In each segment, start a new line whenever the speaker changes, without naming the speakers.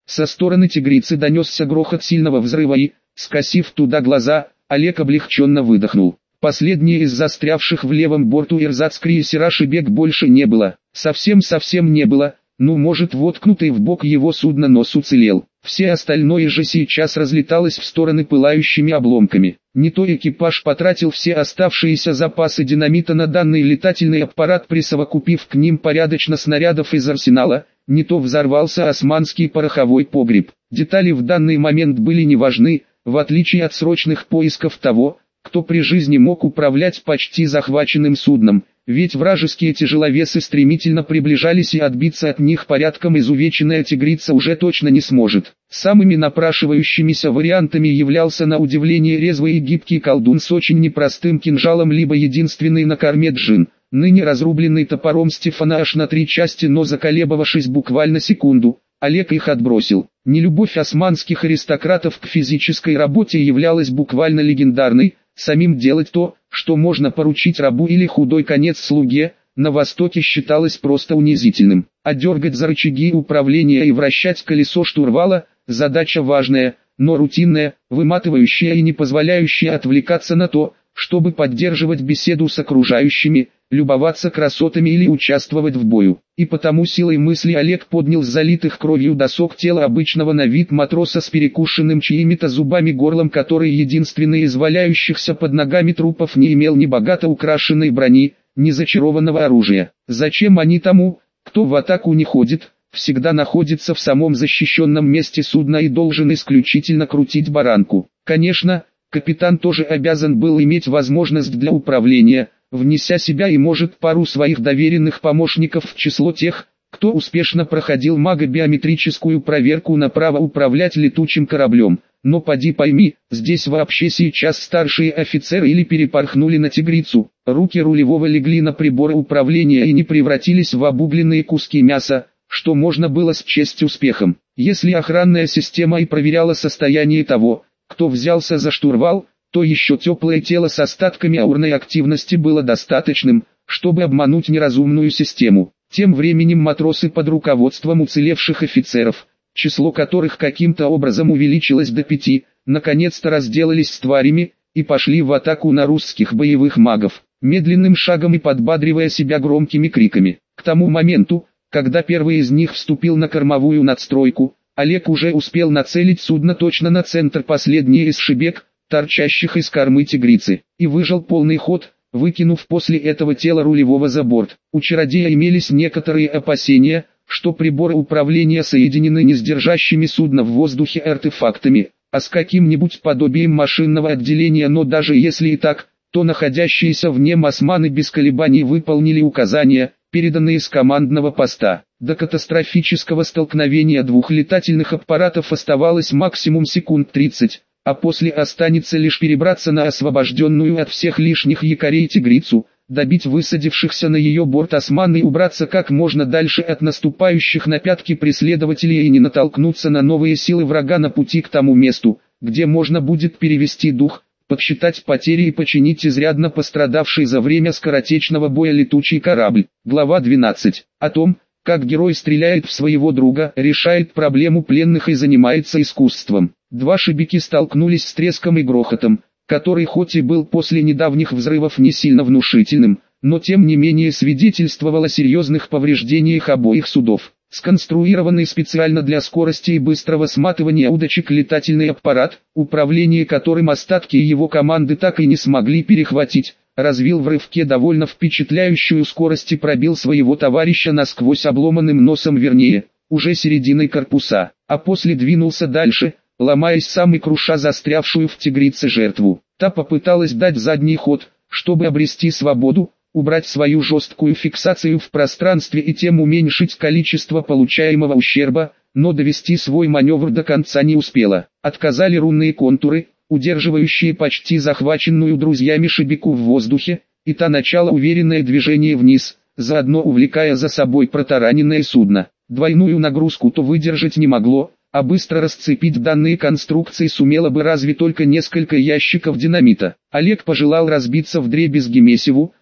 Со стороны тигрицы донесся грохот сильного взрыва и, скосив туда глаза, Олег облегченно выдохнул. Последнее из застрявших в левом борту эрзац-крейсера «Шебек» больше не было. Совсем не было, может воткнутый в бок его судно нос уцелел. Все остальное же сейчас разлеталось в стороны пылающими обломками. Не то экипаж потратил все оставшиеся запасы динамита на данный летательный аппарат, присовокупив к ним порядочно снарядов из арсенала, не то взорвался османский пороховой погреб. Детали в данный момент были не важны, в отличие от срочных поисков того, кто при жизни мог управлять почти захваченным судном, ведь вражеские тяжеловесы стремительно приближались и отбиться от них порядком изувеченная тигрица уже точно не сможет. Самыми напрашивающимися вариантами являлся на удивление резвый и гибкий колдун с очень непростым кинжалом, либо единственный на корме джин, ныне разрубленный топором Стефана аж на 3 части, но заколебавшись буквально секунду, Олег их отбросил. Нелюбовь османских аристократов к физической работе являлась буквально легендарной. Самим делать то, что можно поручить рабу или худой конец слуге, на Востоке считалось просто унизительным. А дергать за рычаги управления и вращать колесо штурвала – задача важная, но рутинная, выматывающая и не позволяющая отвлекаться на то, чтобы поддерживать беседу с окружающими, любоваться красотами или участвовать в бою. И потому силой мысли Олег поднял с залитых кровью досок тело обычного на вид матроса с перекушенным чьими-то зубами горлом, который единственный из валяющихся под ногами трупов не имел ни богато украшенной брони, ни зачарованного оружия. Зачем они тому, кто в атаку не ходит, всегда находится в самом защищенном месте судна и должен исключительно крутить баранку? Конечно, капитан тоже обязан был иметь возможность для управления, внеся себя и может пару своих доверенных помощников в число тех, кто успешно проходил магобиометрическую проверку на право управлять летучим кораблем. Но поди пойми, здесь вообще сейчас старшие офицеры или перепорхнули на тигрицу, руки рулевого легли на приборы управления и не превратились в обугленные куски мяса, что можно было счесть успехом. Если охранная система и проверяла состояние того, кто взялся за штурвал, то еще теплое тело с остатками аурной активности было достаточным, чтобы обмануть неразумную систему. Тем временем матросы под руководством уцелевших офицеров, число которых каким-то образом увеличилось до 5, наконец-то разделались с тварями и пошли в атаку на русских боевых магов, медленным шагом и подбадривая себя громкими криками. К тому моменту, когда первый из них вступил на кормовую надстройку, Олег уже успел нацелить судно точно на центр последней из шебек, торчащих из кормы тигрицы, и выжал полный ход, выкинув после этого тело рулевого за борт. У чародея имелись некоторые опасения, что приборы управления соединены не с держащими судно в воздухе артефактами, а с каким-нибудь подобием машинного отделения, но даже если и так, то находящиеся в нем османы без колебаний выполнили указания, переданные с командного поста. До катастрофического столкновения двух летательных аппаратов оставалось максимум секунд 30, а после останется лишь перебраться на освобожденную от всех лишних якорей тигрицу, добить высадившихся на ее борт осман и убраться как можно дальше от наступающих на пятки преследователей и не натолкнуться на новые силы врага на пути к тому месту, где можно будет перевести дух, подсчитать потери и починить изрядно пострадавший за время скоротечного боя летучий корабль. Глава 12. О том, как герой стреляет в своего друга, решает проблему пленных и занимается искусством. Два шебеки столкнулись с треском и грохотом, который хоть и был после недавних взрывов не сильно внушительным, но тем не менее свидетельствовал о серьезных повреждениях обоих судов. Сконструированный специально для скорости и быстрого сматывания удочек летательный аппарат, управление которым остатки его команды так и не смогли перехватить, развил в рывке довольно впечатляющую скорость и пробил своего товарища насквозь обломанным носом, вернее, уже серединой корпуса, а после двинулся дальше, ломаясь сам и круша застрявшую в тигрице жертву. Та попыталась дать задний ход, чтобы обрести свободу, убрать свою жесткую фиксацию в пространстве и тем уменьшить количество получаемого ущерба, но довести свой маневр до конца не успела. Отказали рунные контуры, удерживающие почти захваченную друзьями шебеку в воздухе, и та начала уверенное движение вниз, заодно увлекая за собой протараненное судно. Двойную нагрузку то выдержать не могло, а быстро расцепить данные конструкции сумело бы разве только несколько ящиков динамита. Олег пожелал разбиться вдребезги месиву,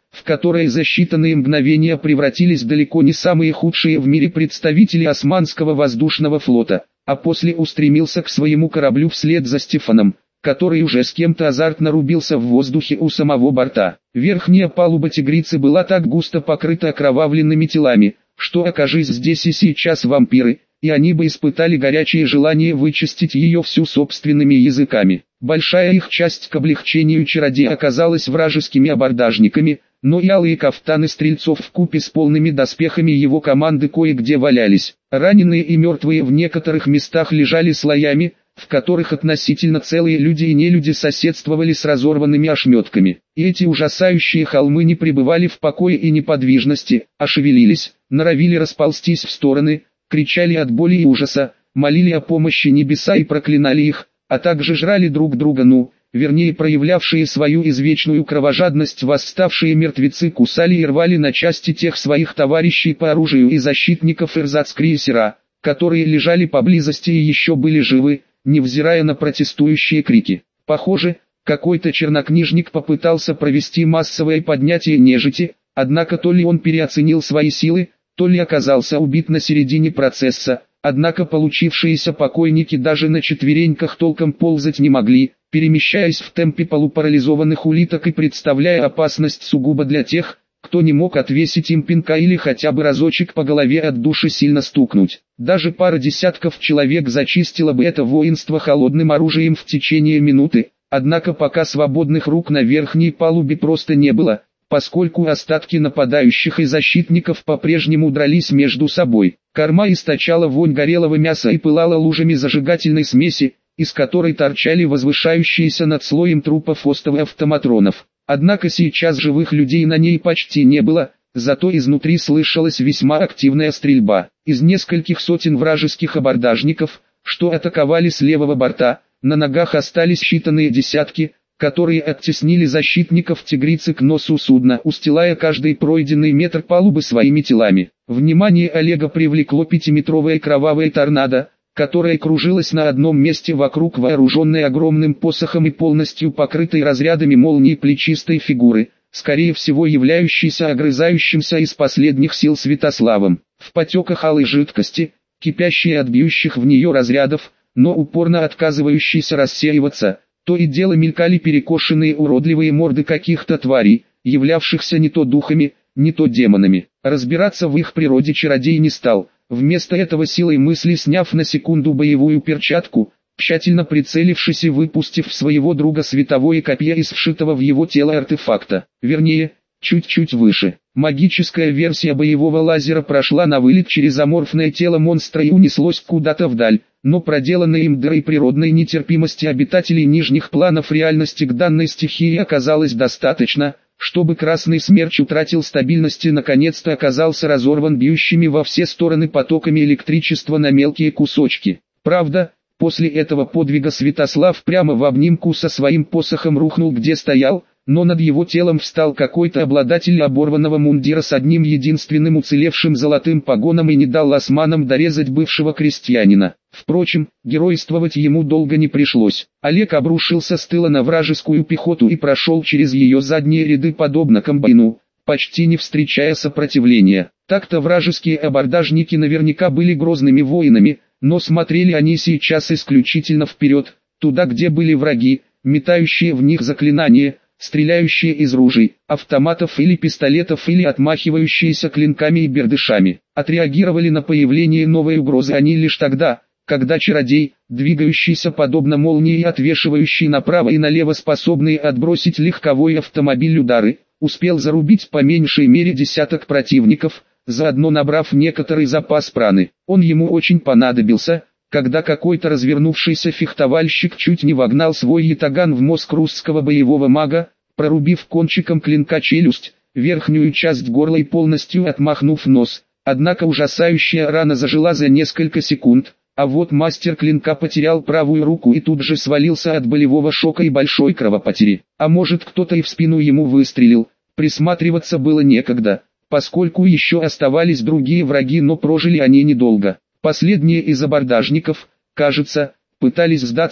в которое за считанные мгновения превратились далеко не самые худшие в мире представители Османского воздушного флота, а после устремился к своему кораблю вслед за Стефаном, который уже с кем-то азартно рубился в воздухе у самого борта. Верхняя палуба «Тигрицы» была так густо покрыта окровавленными телами, что окажись здесь и сейчас вампиры, и они бы испытали горячее желание вычистить ее всю собственными языками. Большая их часть к облегчению чародея оказалась вражескими абордажниками, но и алые кафтаны стрельцов вкупе с полными доспехами его команды кое-где валялись. Раненые и мертвые в некоторых местах лежали слоями, в которых относительно целые люди и нелюди соседствовали с разорванными ошметками. И эти ужасающие холмы не пребывали в покое и неподвижности, а шевелились, норовили расползтись в стороны, кричали от боли и ужаса, молили о помощи небеса и проклинали их, а также жрали друг друга, вернее проявлявшие свою извечную кровожадность восставшие мертвецы кусали и рвали на части тех своих товарищей по оружию и защитников эрзац-крейсера, которые лежали поблизости и еще были живы, невзирая на протестующие крики. Похоже, какой-то чернокнижник попытался провести массовое поднятие нежити, однако то ли он переоценил свои силы, то ли оказался убит на середине процесса, однако получившиеся покойники даже на четвереньках толком ползать не могли, перемещаясь в темпе полупарализованных улиток и представляя опасность сугубо для тех, кто не мог отвесить им пинка или хотя бы разочек по голове от души сильно стукнуть. Даже пара десятков человек зачистила бы это воинство холодным оружием в течение минуты, однако пока свободных рук на верхней палубе просто не было, поскольку остатки нападающих и защитников по-прежнему дрались между собой. Корма источала вонь горелого мяса и пылала лужами зажигательной смеси, из которой торчали возвышающиеся над слоем трупов остовы автоматронов. Однако сейчас живых людей на ней почти не было, зато изнутри слышалась весьма активная стрельба. Из нескольких сотен вражеских абордажников, что атаковали с левого борта, на ногах остались считанные десятки, которые оттеснили защитников «Тигрицы» к носу судна, устилая каждый пройденный метр палубы своими телами. Внимание Олега привлекло пятиметровое кровавое торнадо, которая кружилась на одном месте вокруг вооруженной огромным посохом и полностью покрытой разрядами молнии плечистой фигуры, скорее всего являющейся огрызающимся из последних сил Святославом. В потеках алой жидкости, кипящей от бьющих в нее разрядов, но упорно отказывающейся рассеиваться, то и дело мелькали перекошенные уродливые морды каких-то тварей, являвшихся не то духами, не то демонами. Разбираться в их природе чародей не стал. Вместо этого силой мысли сняв на секунду боевую перчатку, тщательно прицелившись и выпустив в своего друга световое копье из вшитого в его тело артефакта. Вернее, чуть-чуть выше. Магическая версия боевого лазера прошла на вылет через аморфное тело монстра и унеслось куда-то вдаль, но проделанной им дырой природной нетерпимости обитателей нижних планов реальности к данной стихии оказалось достаточно, чтобы Красный Смерч утратил стабильность и наконец-то оказался разорван бьющими во все стороны потоками электричества на мелкие кусочки. Правда, после этого подвига Святослав прямо в обнимку со своим посохом рухнул где стоял, но над его телом встал какой-то обладатель оборванного мундира с одним единственным уцелевшим золотым погоном и не дал османам дорезать бывшего крестьянина. Впрочем, геройствовать ему долго не пришлось. Олег обрушился с тыла на вражескую пехоту и прошел через ее задние ряды подобно комбайну, почти не встречая сопротивления. Так-то вражеские абордажники наверняка были грозными воинами, но смотрели они сейчас исключительно вперед, туда где были враги, метающие в них заклинания, стреляющие из ружей, автоматов или пистолетов или отмахивающиеся клинками и бердышами. Отреагировали на появление новой угрозы они лишь тогда, когда чародей, двигающийся подобно молнии и отвешивающий направо и налево способный отбросить легковой автомобиль удары, успел зарубить по меньшей мере десяток противников, заодно набрав некоторый запас праны. Он ему очень понадобился, когда какой-то развернувшийся фехтовальщик чуть не вогнал свой ятаган в мозг русского боевого мага, прорубив кончиком клинка челюсть, верхнюю часть горла и полностью отмахнув нос. Однако ужасающая рана зажила за несколько секунд, а вот мастер клинка потерял правую руку и тут же свалился от болевого шока и большой кровопотери. А может, кто-то и в спину ему выстрелил, присматриваться было некогда, поскольку еще оставались другие враги, но прожили они недолго. Последние из абордажников, кажется, пытались сдаться,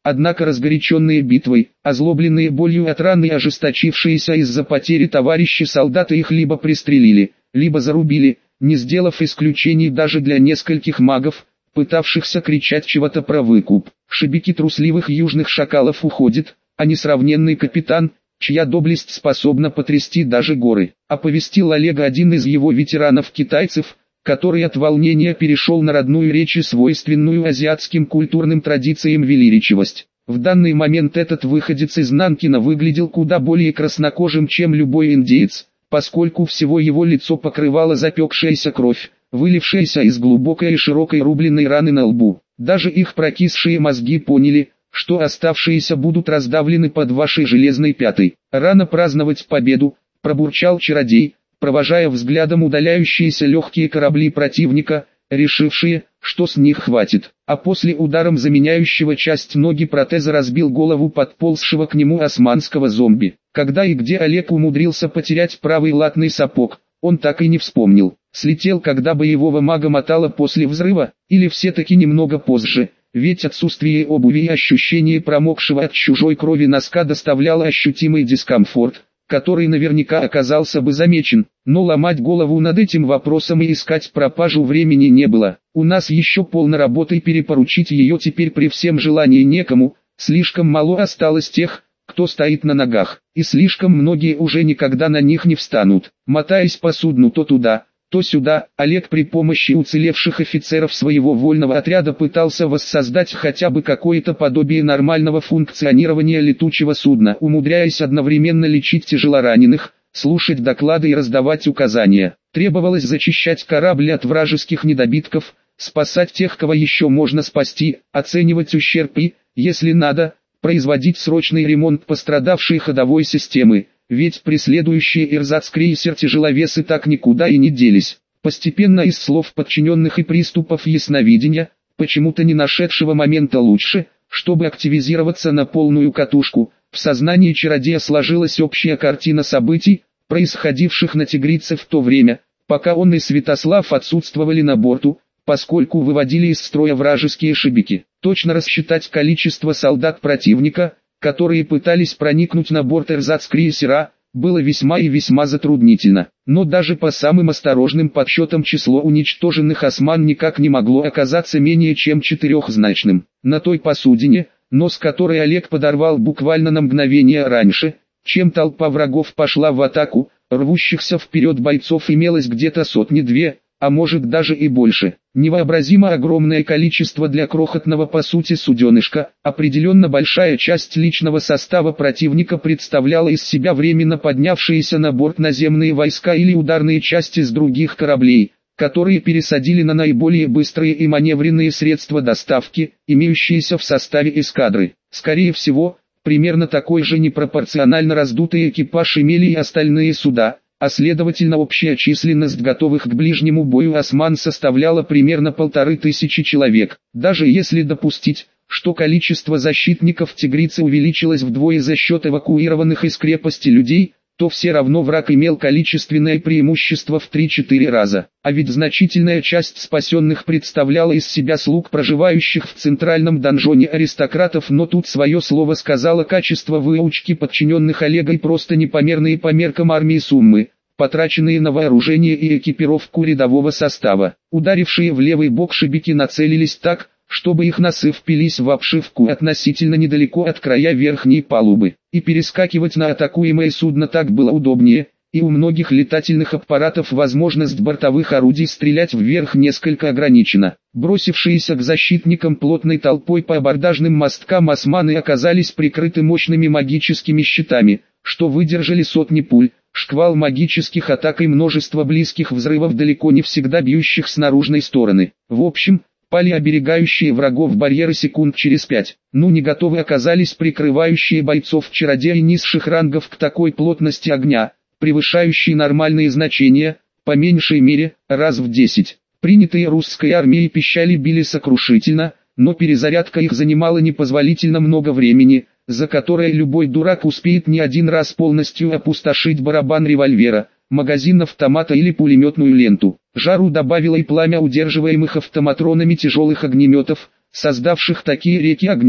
Однако разгоряченные битвой, озлобленные болью от ран и ожесточившиеся из-за потери товарищи солдаты их либо пристрелили, либо зарубили, не сделав исключений даже для нескольких магов, пытавшихся кричать чего-то про выкуп. Шибики трусливых южных шакалов уходит, а несравненный капитан, чья доблесть способна потрясти даже горы, оповестил Олега один из его ветеранов-китайцев, который от волнения перешел на родную речь и свойственную азиатским культурным традициям величивость. В данный момент этот выходец из Нанкина выглядел куда более краснокожим, чем любой индеец, поскольку всего его лицо покрывала запекшаяся кровь, вылившаяся из глубокой и широкой рубленной раны на лбу. Даже их прокисшие мозги поняли, что оставшиеся будут раздавлены под вашей железной пятой. Рано праздновать победу, пробурчал чародей, провожая взглядом удаляющиеся легкие корабли противника, решившие, что с них хватит. А после ударом заменяющего часть ноги протеза разбил голову подползшего к нему османского зомби. Когда и где Олег умудрился потерять правый латный сапог, он так и не вспомнил. Слетел, когда боевого мага мотало после взрыва, или все-таки немного позже, ведь отсутствие обуви и ощущение промокшего от чужой крови носка доставляло ощутимый дискомфорт, который наверняка оказался бы замечен, но ломать голову над этим вопросом и искать пропажу времени не было. У нас еще полно работы, и перепоручить ее теперь при всем желании некому, слишком мало осталось тех, кто стоит на ногах, и слишком многие уже никогда на них не встанут. Мотаясь по судну то туда, то сюда, Олег при помощи уцелевших офицеров своего вольного отряда пытался воссоздать хотя бы какое-то подобие нормального функционирования летучего судна, умудряясь одновременно лечить тяжелораненых, слушать доклады и раздавать указания. Требовалось зачищать корабль от вражеских недобитков, спасать тех, кого еще можно спасти, оценивать ущерб и, если надо, производить срочный ремонт пострадавшей ходовой системы. Ведь преследующие эрзац-крейсер тяжеловесы так никуда и не делись. Постепенно из слов подчиненных и приступов ясновидения, почему-то не нашедшего момента лучше, чтобы активизироваться на полную катушку, в сознании чародея сложилась общая картина событий, происходивших на Тигрице в то время, пока он и Святослав отсутствовали на борту, поскольку выводили из строя вражеские шибики. Точно рассчитать количество солдат противника, которые пытались проникнуть на борт эрзац-крейсера, было весьма и весьма затруднительно. Но даже по самым осторожным подсчетам число уничтоженных осман никак не могло оказаться менее чем четырехзначным. На той посудине, нос которой Олег подорвал буквально на мгновение раньше, чем толпа врагов пошла в атаку, рвущихся вперед бойцов имелось где-то сотни-две, а может даже и больше. Невообразимо огромное количество для крохотного по сути суденышка. Определенно большая часть личного состава противника представляла из себя временно поднявшиеся на борт наземные войска или ударные части с других кораблей, которые пересадили на наиболее быстрые и маневренные средства доставки, имеющиеся в составе эскадры. Скорее всего, примерно такой же непропорционально раздутый экипаж имели и остальные суда, а следовательно общая численность готовых к ближнему бою осман составляла примерно 1500 человек. Даже если допустить, что количество защитников Тигрицы увеличилось вдвое за счет эвакуированных из крепости людей, то все равно враг имел количественное преимущество в 3-4 раза. А ведь значительная часть спасенных представляла из себя слуг, проживающих в центральном донжоне аристократов, но тут свое слово сказало качество выучки подчиненных Олега и просто непомерные по меркам армии суммы, потраченные на вооружение и экипировку рядового состава. Ударившие в левый бок шибики нацелились так, чтобы их носы впились в обшивку относительно недалеко от края верхней палубы. И перескакивать на атакуемое судно так было удобнее, и у многих летательных аппаратов возможность бортовых орудий стрелять вверх несколько ограничена. Бросившиеся к защитникам плотной толпой по абордажным мосткам османы оказались прикрыты мощными магическими щитами, что выдержали сотни пуль, шквал магических атак и множество близких взрывов, далеко не всегда бьющих с наружной стороны. В общем, пали оберегающие врагов барьеры секунд через 5. Не готовы оказались прикрывающие бойцов чародея низших рангов к такой плотности огня, превышающей нормальные значения, по меньшей мере, раз в 10. Принятые русской армией пищали били сокрушительно, но перезарядка их занимала непозволительно много времени, за которое любой дурак успеет не один раз полностью опустошить барабан револьвера, магазин автомата или пулеметную ленту. Жару добавило и пламя удерживаемых автоматронами тяжелых огнеметов, создавших такие реки огня,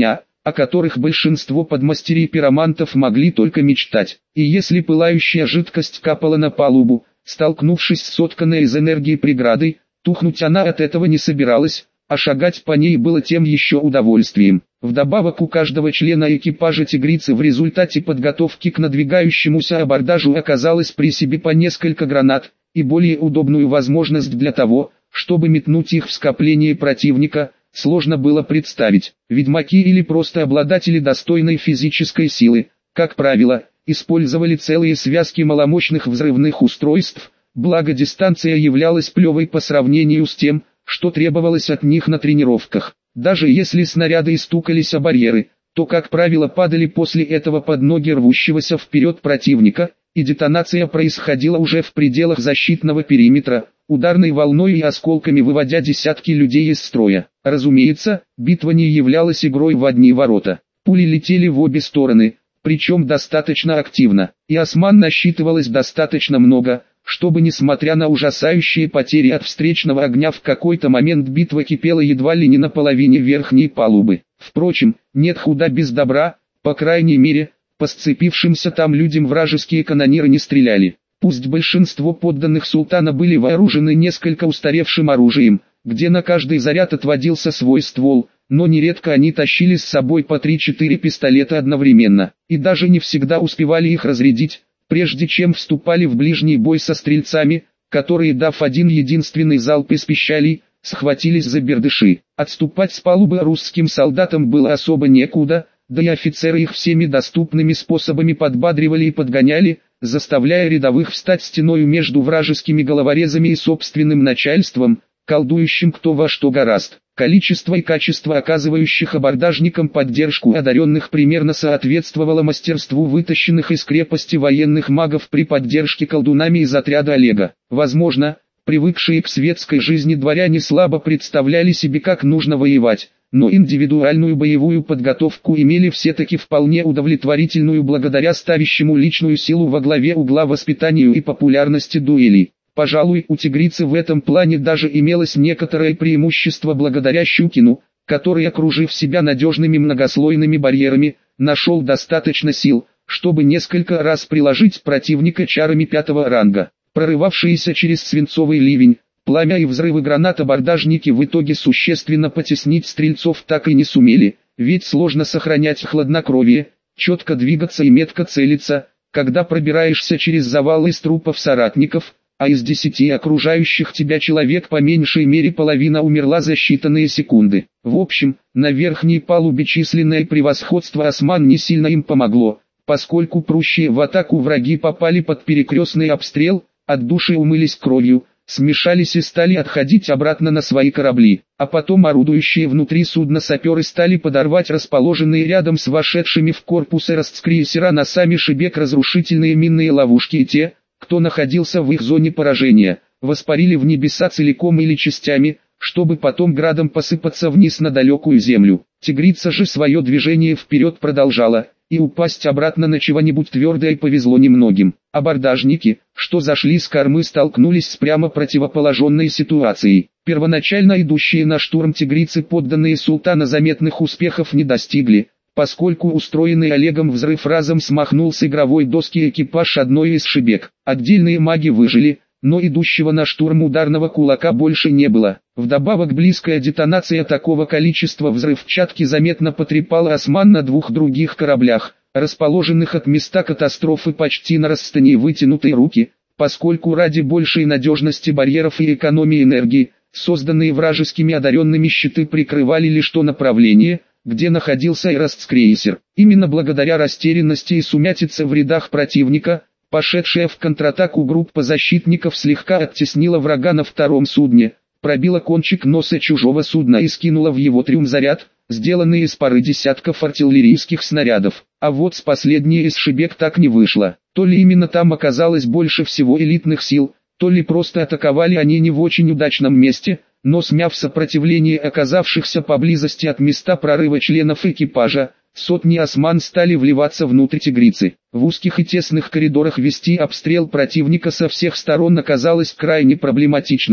о которых большинство подмастерий-пиромантов могли только мечтать. И если пылающая жидкость капала на палубу, столкнувшись с сотканной из энергии преградой, тухнуть она от этого не собиралась, а шагать по ней было тем еще удовольствием. Вдобавок у каждого члена экипажа «Тигрицы» в результате подготовки к надвигающемуся абордажу оказалось при себе по несколько гранат, и более удобную возможность для того, чтобы метнуть их в скопление противника, сложно было представить. Ведьмаки или просто обладатели достойной физической силы, как правило, использовали целые связки маломощных взрывных устройств, благо дистанция являлась плевой по сравнению с тем, что требовалось от них на тренировках. Даже если снаряды и стукались о барьеры, то как правило падали после этого под ноги рвущегося вперед противника, и детонация происходила уже в пределах защитного периметра, ударной волной и осколками выводя десятки людей из строя. Разумеется, битва не являлась игрой в одни ворота. Пули летели в обе стороны, причем достаточно активно, и осман насчитывалось достаточно много, чтобы несмотря на ужасающие потери от встречного огня в какой-то момент битва кипела едва ли не на половине верхней палубы. Впрочем, нет худа без добра, по крайней мере, по сцепившимся там людям вражеские канониры не стреляли. Пусть большинство подданных султана были вооружены несколько устаревшим оружием, где на каждый заряд отводился свой ствол, но нередко они тащили с собой по 3-4 пистолета одновременно, и даже не всегда успевали их разрядить, прежде чем вступали в ближний бой со стрельцами, которые, дав один единственный залп из пищалей, схватились за бердыши. Отступать с палубы русским солдатам было особо некуда, да и офицеры их всеми доступными способами подбадривали и подгоняли, заставляя рядовых встать стеною между вражескими головорезами и собственным начальством, колдующим кто во что горазд. Количество и качество оказывающих абордажникам поддержку одаренных примерно соответствовало мастерству вытащенных из крепости военных магов при поддержке колдунами из отряда Олега. Возможно, привыкшие к светской жизни дворяне слабо представляли себе, как нужно воевать, но индивидуальную боевую подготовку имели все-таки вполне удовлетворительную благодаря ставящему личную силу во главе угла воспитанию и популярности дуэлей. Пожалуй, у «Тигрицы» в этом плане даже имелось некоторое преимущество благодаря Щукину, который, окружив себя надежными многослойными барьерами, нашел достаточно сил, чтобы несколько раз приложить противника чарами 5-го ранга. Прорывавшиеся через свинцовый ливень, пламя и взрывы гранат абордажники в итоге существенно потеснить стрельцов так и не сумели, ведь сложно сохранять хладнокровие, четко двигаться и метко целиться, когда пробираешься через завалы из трупов соратников, а из 10 окружающих тебя человек по меньшей мере половина умерла за считанные секунды. В общем, на верхней палубе численное превосходство осман не сильно им помогло, поскольку прущие в атаку враги попали под перекрестный обстрел, от души умылись кровью, смешались и стали отходить обратно на свои корабли, а потом орудующие внутри судна саперы стали подорвать расположенные рядом с вошедшими в корпус крейсера носами шибек разрушительные минные ловушки, и те, кто находился в их зоне поражения, воспарили в небеса целиком или частями, чтобы потом градом посыпаться вниз на далекую землю. «Тигрица» же свое движение вперед продолжала, и упасть обратно на чего-нибудь твердое повезло немногим. Абордажники, что зашли с кормы, столкнулись с прямо противоположной ситуацией. Первоначально идущие на штурм «Тигрицы» подданные султана заметных успехов не достигли, поскольку устроенный Олегом взрыв разом смахнул с игровой доски экипаж одной из шибек. Отдельные маги выжили, но идущего на штурм ударного кулака больше не было. Вдобавок близкая детонация такого количества взрывчатки заметно потрепала осман на 2 других кораблях, расположенных от места катастрофы почти на расстоянии вытянутой руки, поскольку ради большей надежности барьеров и экономии энергии, созданные вражескими одаренными щиты прикрывали лишь то направление, где находился крейсер. Именно благодаря растерянности и сумятице в рядах противника, пошедшая в контратаку группа защитников слегка оттеснила врага на втором судне, пробила кончик носа чужого судна и скинула в его трюм заряд, сделанный из пары десятков артиллерийских снарядов. А вот с последней из шибек так не вышло. То ли именно там оказалось больше всего элитных сил, то ли просто атаковали они не в очень удачном месте, но смяв сопротивление оказавшихся поблизости от места прорыва членов экипажа, сотни осман стали вливаться внутрь «Тигрицы». В узких и тесных коридорах вести обстрел противника со всех сторон оказалось крайне проблематичным,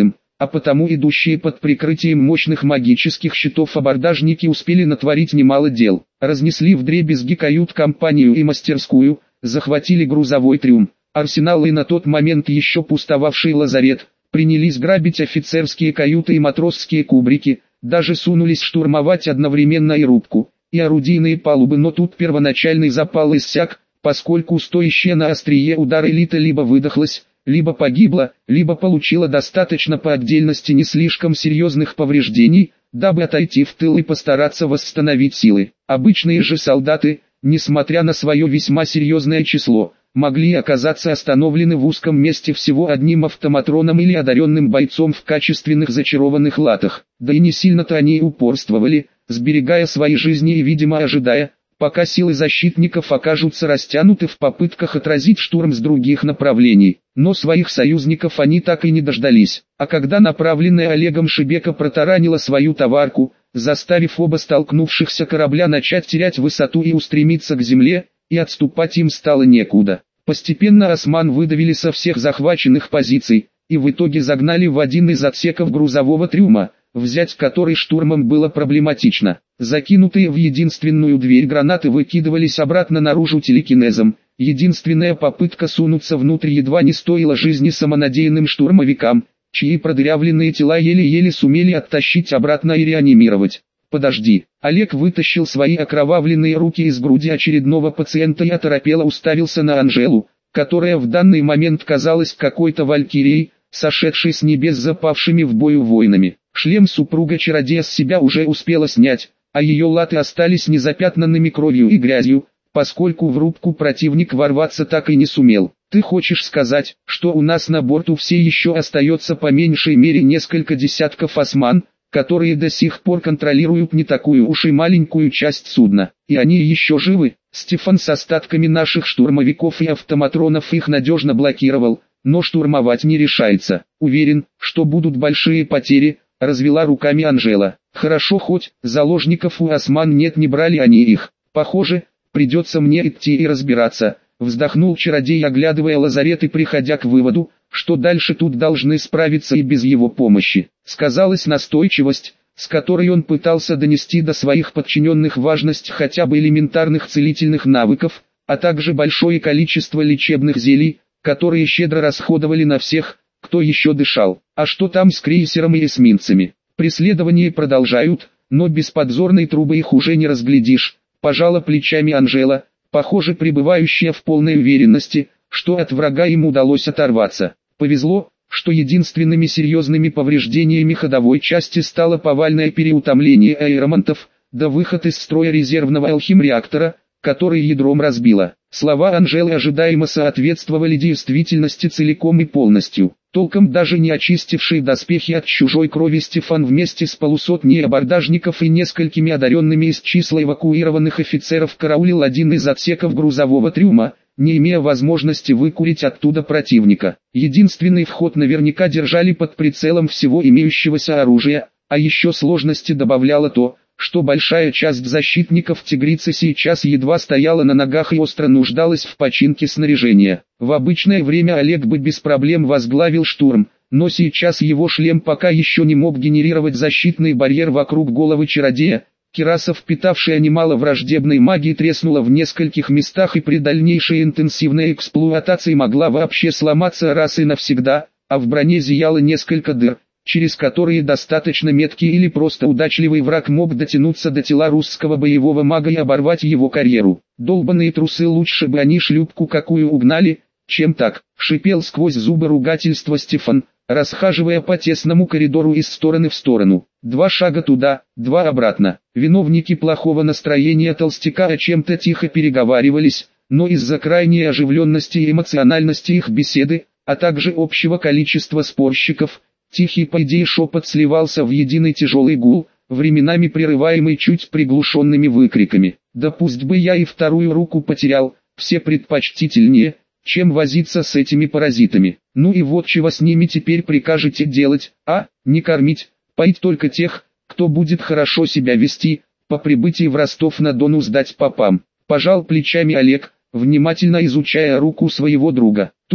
а потому идущие под прикрытием мощных магических щитов абордажники успели натворить немало дел. Разнесли вдребезги кают-компанию и мастерскую, захватили грузовой трюм, арсенал и на тот момент еще пустовавший лазарет, принялись грабить офицерские каюты и матросские кубрики, даже сунулись штурмовать одновременно и рубку, и орудийные палубы, но тут первоначальный запал иссяк, поскольку стоящая на острие удара элита либо выдохлась, либо погибла, либо получила достаточно по отдельности не слишком серьезных повреждений, дабы отойти в тыл и постараться восстановить силы. Обычные же солдаты, несмотря на свое весьма серьезное число, могли оказаться остановлены в узком месте всего одним автоматроном или одаренным бойцом в качественных зачарованных латах. Да и не сильно-то они и упорствовали, сберегая свои жизни и видимо ожидая, пока силы защитников окажутся растянуты в попытках отразить штурм с других направлений. Но своих союзников они так и не дождались. А когда направленная Олегом Шебека протаранила свою товарку, заставив оба столкнувшихся корабля начать терять высоту и устремиться к земле, и отступать им стало некуда. Постепенно осман выдавили со всех захваченных позиций, и в итоге загнали в один из отсеков грузового трюма, взять который штурмом было проблематично. Закинутые в единственную дверь гранаты выкидывались обратно наружу телекинезом. Единственная попытка сунуться внутрь едва не стоила жизни самонадеянным штурмовикам, чьи продырявленные тела еле-еле сумели оттащить обратно и реанимировать. «Подожди». Олег вытащил свои окровавленные руки из груди очередного пациента и оторопело уставился на Анжелу, которая в данный момент казалась какой-то валькирией, сошедшей с небес запавшими в бою воинами. Шлем супруга-чародея с себя уже успела снять, а ее латы остались незапятнанными кровью и грязью, поскольку в рубку противник ворваться так и не сумел. «Ты хочешь сказать, что у нас на борту все еще остается по меньшей мере несколько десятков осман, которые до сих пор контролируют не такую уж и маленькую часть судна, и они еще живы?» Стефан с остатками наших штурмовиков и автоматронов их надежно блокировал, но штурмовать не решается. Уверен, что будут большие потери, развела руками Анжела. Хорошо, хоть заложников у осман нет, не брали они их. Похоже, придется мне идти и разбираться, вздохнул чародей, оглядывая лазарет и приходя к выводу, что дальше тут должны справиться и без его помощи. Сказалась настойчивость, с которой он пытался донести до своих подчиненных важность хотя бы элементарных целительных навыков, а также большое количество лечебных зелий, которые щедро расходовали на всех, кто еще дышал. А что там с крейсером и эсминцами? Преследование продолжают, но без подзорной трубы их уже не разглядишь, пожала плечами Анжела, похоже пребывающая в полной уверенности, что от врага им удалось оторваться. Повезло, что единственными серьезными повреждениями ходовой части стало повальное переутомление аэромантов, да выход из строя резервного алхимреактора, который ядром разбило. Слова Анжелы ожидаемо соответствовали действительности целиком и полностью. Толком даже не очистивший доспехи от чужой крови Стефан вместе с полусотней абордажников и несколькими одаренными из числа эвакуированных офицеров караулил один из отсеков грузового трюма, не имея возможности выкурить оттуда противника. Единственный вход наверняка держали под прицелом всего имеющегося оружия, а еще сложности добавляло то, что большая часть защитников Тигрицы сейчас едва стояла на ногах и остро нуждалась в починке снаряжения. В обычное время Олег бы без проблем возглавил штурм, но сейчас его шлем пока еще не мог генерировать защитный барьер вокруг головы чародея. Кираса, впитавшая немало враждебной магии, треснула в нескольких местах и при дальнейшей интенсивной эксплуатации могла вообще сломаться раз и навсегда, а в броне зияло несколько дыр, через которые достаточно меткий или просто удачливый враг мог дотянуться до тела русского боевого мага и оборвать его карьеру. «Долбаные трусы, лучше бы они шлюпку какую угнали, чем так», — шипел сквозь зубы ругательства Стефан, расхаживая по тесному коридору из стороны в сторону. 2 шага туда, 2 обратно. Виновники плохого настроения толстяка о чем-то тихо переговаривались, но из-за крайней оживленности и эмоциональности их беседы, а также общего количества спорщиков, тихий по идее шепот сливался в единый тяжелый гул, временами прерываемый чуть приглушенными выкриками. «Да пусть бы я и вторую руку потерял, все предпочтительнее, чем возиться с этими паразитами. Ну и вот чего с ними теперь прикажете делать, а? Не кормить, поить только тех, кто будет хорошо себя вести, по прибытии в Ростов-на-Дону сдать попам». Пожал плечами Олег, внимательно изучая руку своего друга. Ту,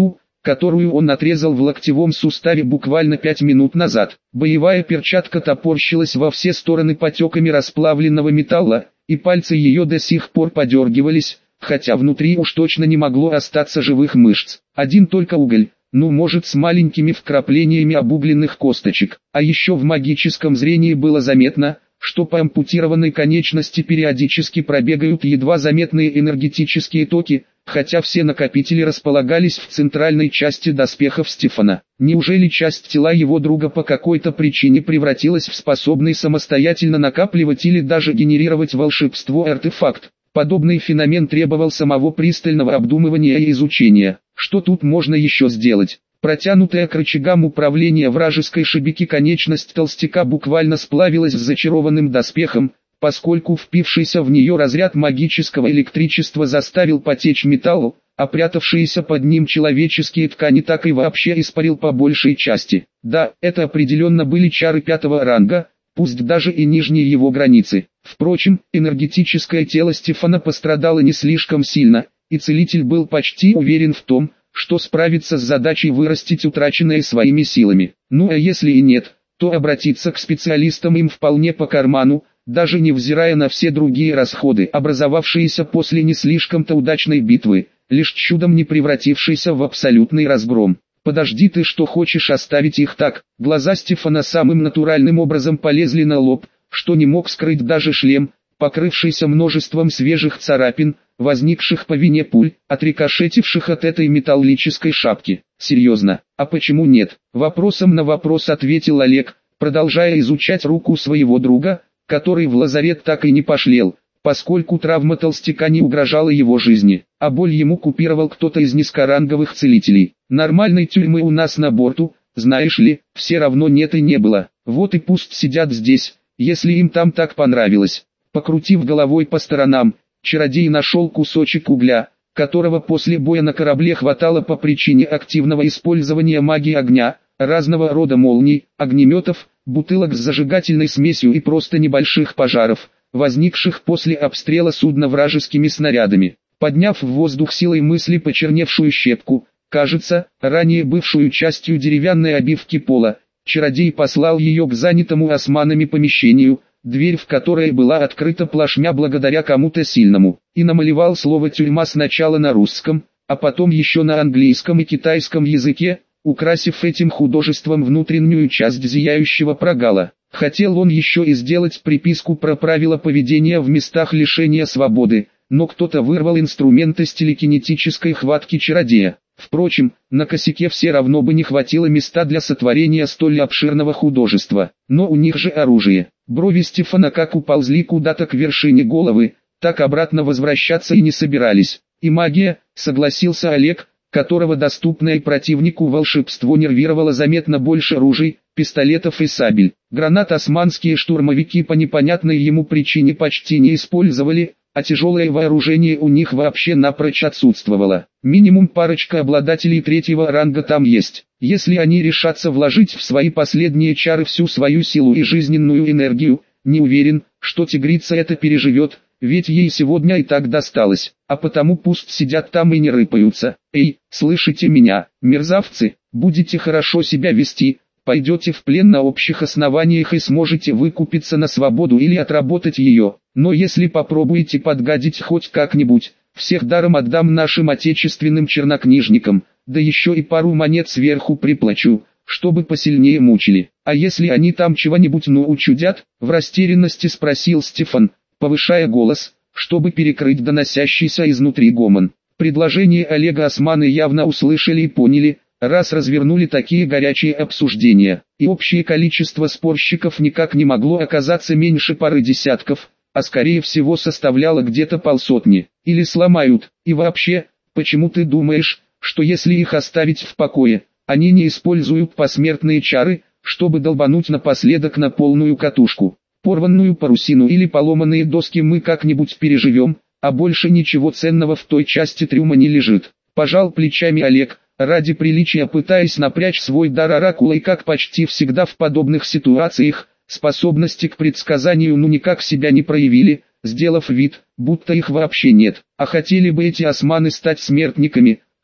которую он отрезал в локтевом суставе буквально 5 минут назад. Боевая перчатка топорщилась во все стороны потеками расплавленного металла, и пальцы ее до сих пор подергивались, хотя внутри уж точно не могло остаться живых мышц. Один только уголь, ну может с маленькими вкраплениями обугленных косточек. А еще в магическом зрении было заметно, что по ампутированной конечности периодически пробегают едва заметные энергетические токи, хотя все накопители располагались в центральной части доспехов Стефана. Неужели часть тела его друга по какой-то причине превратилась в способный самостоятельно накапливать или даже генерировать волшебство-артефакт? Подобный феномен требовал самого пристального обдумывания и изучения. Что тут можно еще сделать? Протянутая к рычагам управления вражеской шибики конечность толстяка буквально сплавилась с зачарованным доспехом, поскольку впившийся в нее разряд магического электричества заставил потечь металл, а прятавшиеся под ним человеческие ткани так и вообще испарил по большей части. Да, это определенно были чары 5-го ранга, пусть даже и нижние его границы. Впрочем, энергетическое тело Стефана пострадало не слишком сильно, и целитель был почти уверен в том, что справится с задачей вырастить утраченное своими силами. Ну а если и нет, то обратиться к специалистам им вполне по карману, даже невзирая на все другие расходы, образовавшиеся после не слишком-то удачной битвы, лишь чудом не превратившейся в абсолютный разгром. «Подожди, ты что хочешь оставить их так?» Глаза Стефана самым натуральным образом полезли на лоб, что не мог скрыть даже шлем, покрывшийся множеством свежих царапин, возникших по вине пуль, отрикошетивших от этой металлической шапки. «Серьезно, а почему нет?» Вопросом на вопрос ответил Олег, продолжая изучать руку своего друга, который в лазарет так и не пошлел, поскольку травма толстяка не угрожала его жизни, а боль ему купировал кто-то из низкоранговых целителей. Нормальной тюрьмы у нас на борту, знаешь ли, все равно нет и не было, вот и пусть сидят здесь, если им там так понравилось. Покрутив головой по сторонам, чародей нашел кусочек угля, которого после боя на корабле хватало по причине активного использования магии огня, разного рода молний, огнеметов, бутылок с зажигательной смесью и просто небольших пожаров, возникших после обстрела судна вражескими снарядами. Подняв в воздух силой мысли почерневшую щепку, кажется, ранее бывшую частью деревянной обивки пола, чародей послал ее к занятому османами помещению, дверь в которое была открыта плашмя благодаря кому-то сильному, и намалевал слово «тюрьма» сначала на русском, а потом еще на английском и китайском языке, украсив этим художеством внутреннюю часть зияющего прогала. Хотел он еще и сделать приписку про правила поведения в местах лишения свободы, но кто-то вырвал инструмент из телекинетической хватки чародея. Впрочем, на косяке все равно бы не хватило места для сотворения столь обширного художества, но у них же оружие. Брови Стефана как уползли куда-то к вершине головы, так обратно возвращаться и не собирались. И магия, согласился Олег, которого доступное противнику волшебство нервировало заметно больше ружей, пистолетов и сабель. Гранат османские штурмовики по непонятной ему причине почти не использовали, а тяжелое вооружение у них вообще напрочь отсутствовало. Минимум парочка обладателей 3-го ранга там есть. Если они решатся вложить в свои последние чары всю свою силу и жизненную энергию, не уверен, что тигрица это переживет, ведь ей сегодня и так досталось, а потому пусть сидят там и не рыпаются. Эй, слышите меня, мерзавцы, будете хорошо себя вести, пойдете в плен на общих основаниях и сможете выкупиться на свободу или отработать ее, но если попробуете подгадить хоть как-нибудь, всех даром отдам нашим отечественным чернокнижникам, да еще и пару монет сверху приплачу, чтобы посильнее мучили. А если они там чего-нибудь учудят, в растерянности спросил Стефан, повышая голос, чтобы перекрыть доносящийся изнутри гомон. Предложение Олега османы явно услышали и поняли, раз развернули такие горячие обсуждения, и общее количество спорщиков никак не могло оказаться меньше пары десятков, а скорее всего составляло где-то полсотни. Или сломают, и вообще, почему ты думаешь, что если их оставить в покое, они не используют посмертные чары, чтобы долбануть напоследок на полную катушку? Порванную парусину или поломанные доски мы как-нибудь переживем, а больше ничего ценного в той части трюма не лежит. Пожал плечами Олег, ради приличия пытаясь напрячь свой дар оракула, и как почти всегда в подобных ситуациях, способности к предсказанию никак себя не проявили, сделав вид, будто их вообще нет. А хотели бы эти османы стать смертниками,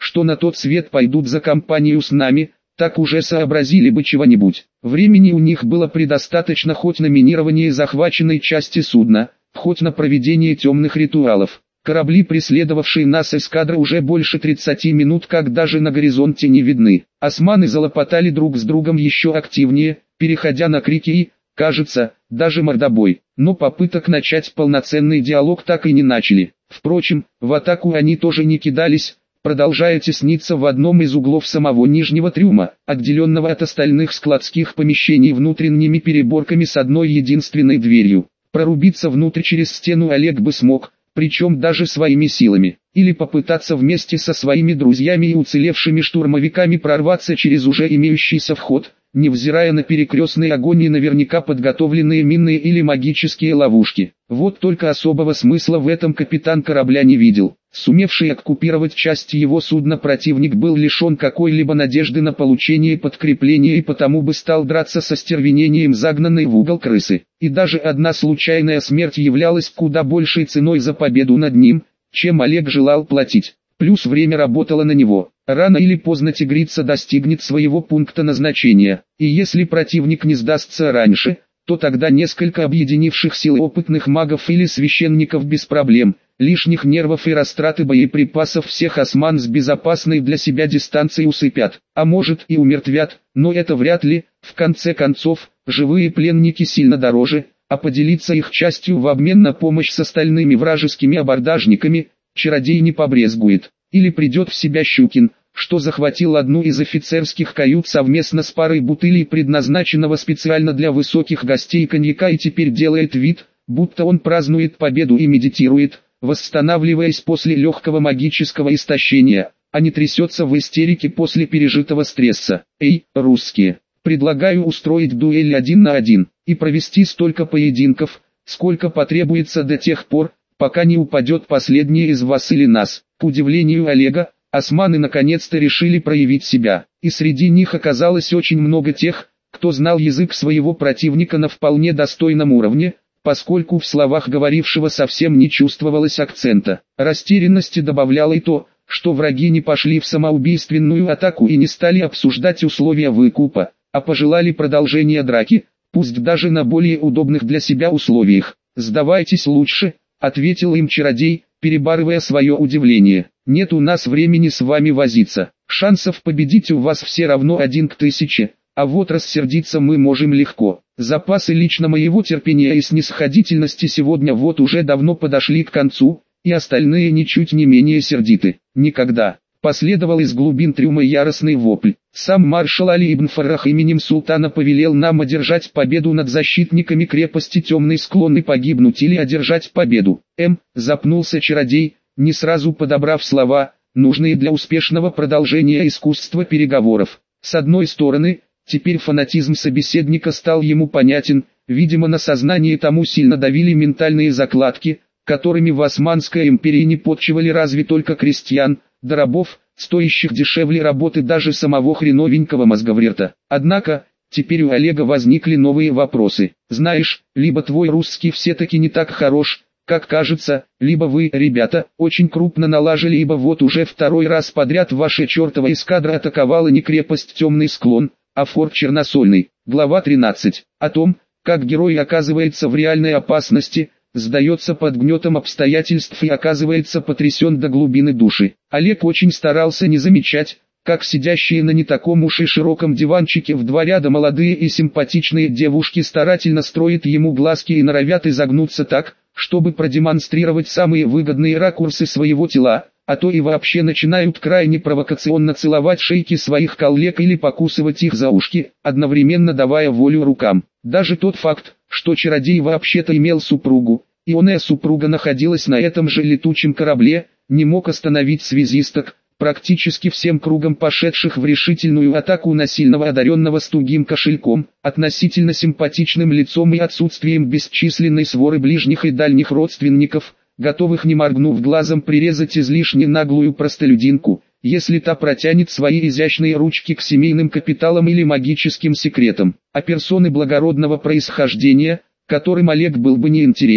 что на тот свет пойдут за компанию с нами, так уже сообразили бы чего-нибудь. Времени у них было предостаточно хоть на минирование захваченной части судна, хоть на проведение темных ритуалов. Корабли, преследовавшие нас эскадры, уже больше 30 минут как даже на горизонте не видны. Османы залопотали друг с другом еще активнее, переходя на крики и, кажется, даже мордобой. Но попыток начать полноценный диалог так и не начали. Впрочем, в атаку они тоже не кидались, продолжая тесниться в одном из углов самого нижнего трюма, отделенного от остальных складских помещений внутренними переборками с одной единственной дверью. Прорубиться внутрь через стену Олег бы смог, причем даже своими силами, или попытаться вместе со своими друзьями и уцелевшими штурмовиками прорваться через уже имеющийся вход, невзирая на перекрестный огонь и наверняка подготовленные минные или магические ловушки. Вот только особого смысла в этом капитан корабля не видел. Сумевший оккупировать часть его судна противник был лишен какой-либо надежды на получение подкрепления и потому бы стал драться со стервенением загнанной в угол крысы. И даже одна случайная смерть являлась куда большей ценой за победу над ним, чем Олег желал платить. Плюс время работало на него. Рано или поздно тигрица достигнет своего пункта назначения. И если противник не сдастся раньше, то тогда несколько объединивших сил опытных магов или священников без проблем, лишних нервов и растраты боеприпасов всех осман с безопасной для себя дистанции усыпят, а может и умертвят, но это вряд ли. В конце концов, живые пленники сильно дороже, а поделиться их частью в обмен на помощь с остальными вражескими абордажниками, чародей не побрезгует. Или придет в себя Щукин, что захватил одну из офицерских кают совместно с парой бутылей предназначенного специально для высоких гостей коньяка и теперь делает вид, будто он празднует победу и медитирует, восстанавливаясь после легкого магического истощения, а не трясется в истерике после пережитого стресса. Эй, русские, предлагаю устроить дуэль 1 на 1 и провести столько поединков, сколько потребуется до тех пор, пока не упадет последний из вас или нас. К удивлению Олега, османы наконец-то решили проявить себя, и среди них оказалось очень много тех, кто знал язык своего противника на вполне достойном уровне, поскольку в словах говорившего совсем не чувствовалось акцента. Растерянности добавляло и то, что враги не пошли в самоубийственную атаку и не стали обсуждать условия выкупа, а пожелали продолжения драки, пусть даже на более удобных для себя условиях. «Сдавайтесь лучше», — ответил им чародей, перебарывая свое удивление. «Нет у нас времени с вами возиться. Шансов победить у вас все равно 1 к 1000, а вот рассердиться мы можем легко. Запасы лично моего терпения и снисходительности сегодня вот уже давно подошли к концу, и остальные ничуть не менее сердиты. Никогда». Последовал из глубин трюма яростный вопль. Сам маршал Али ибн Фаррах именем султана повелел нам одержать победу над защитниками крепости Темный Склон и погибнуть или одержать победу. Запнулся чародей, не сразу подобрав слова, нужные для успешного продолжения искусства переговоров. С одной стороны, теперь фанатизм собеседника стал ему понятен, видимо на сознание тому сильно давили ментальные закладки, которыми в Османской империи не подчивали разве только крестьян, до рабов, стоящих дешевле работы даже самого хреновенького мозговрета. Однако, теперь у Олега возникли новые вопросы. Знаешь, либо твой русский все-таки не так хорош, как кажется, либо вы, ребята, очень крупно налажали, ибо вот уже второй раз подряд ваша чертова эскадра атаковала не крепость Темный Склон, а форт Черносольный. Глава 13. О том, как герой оказывается в реальной опасности, сдается под гнетом обстоятельств и оказывается потрясен до глубины души. Олег очень старался не замечать, как сидящие на не таком уж и широком диванчике в 2 ряда молодые и симпатичные девушки старательно строят ему глазки и норовят изогнуться так, чтобы продемонстрировать самые выгодные ракурсы своего тела, а то и вообще начинают крайне провокационно целовать шейки своих коллег или покусывать их за ушки, одновременно давая волю рукам. Даже тот факт, что чародей вообще-то имел супругу, и оная супруга находилась на этом же летучем корабле, не мог остановить связисток, практически всем кругом пошедших в решительную атаку на сильного одаренного с тугим кошельком, относительно симпатичным лицом и отсутствием бесчисленной своры ближних и дальних родственников, готовых не моргнув глазом прирезать излишне наглую простолюдинку, если та протянет свои изящные ручки к семейным капиталам или магическим секретам. А персоны благородного происхождения, которым Олег был бы не интересен,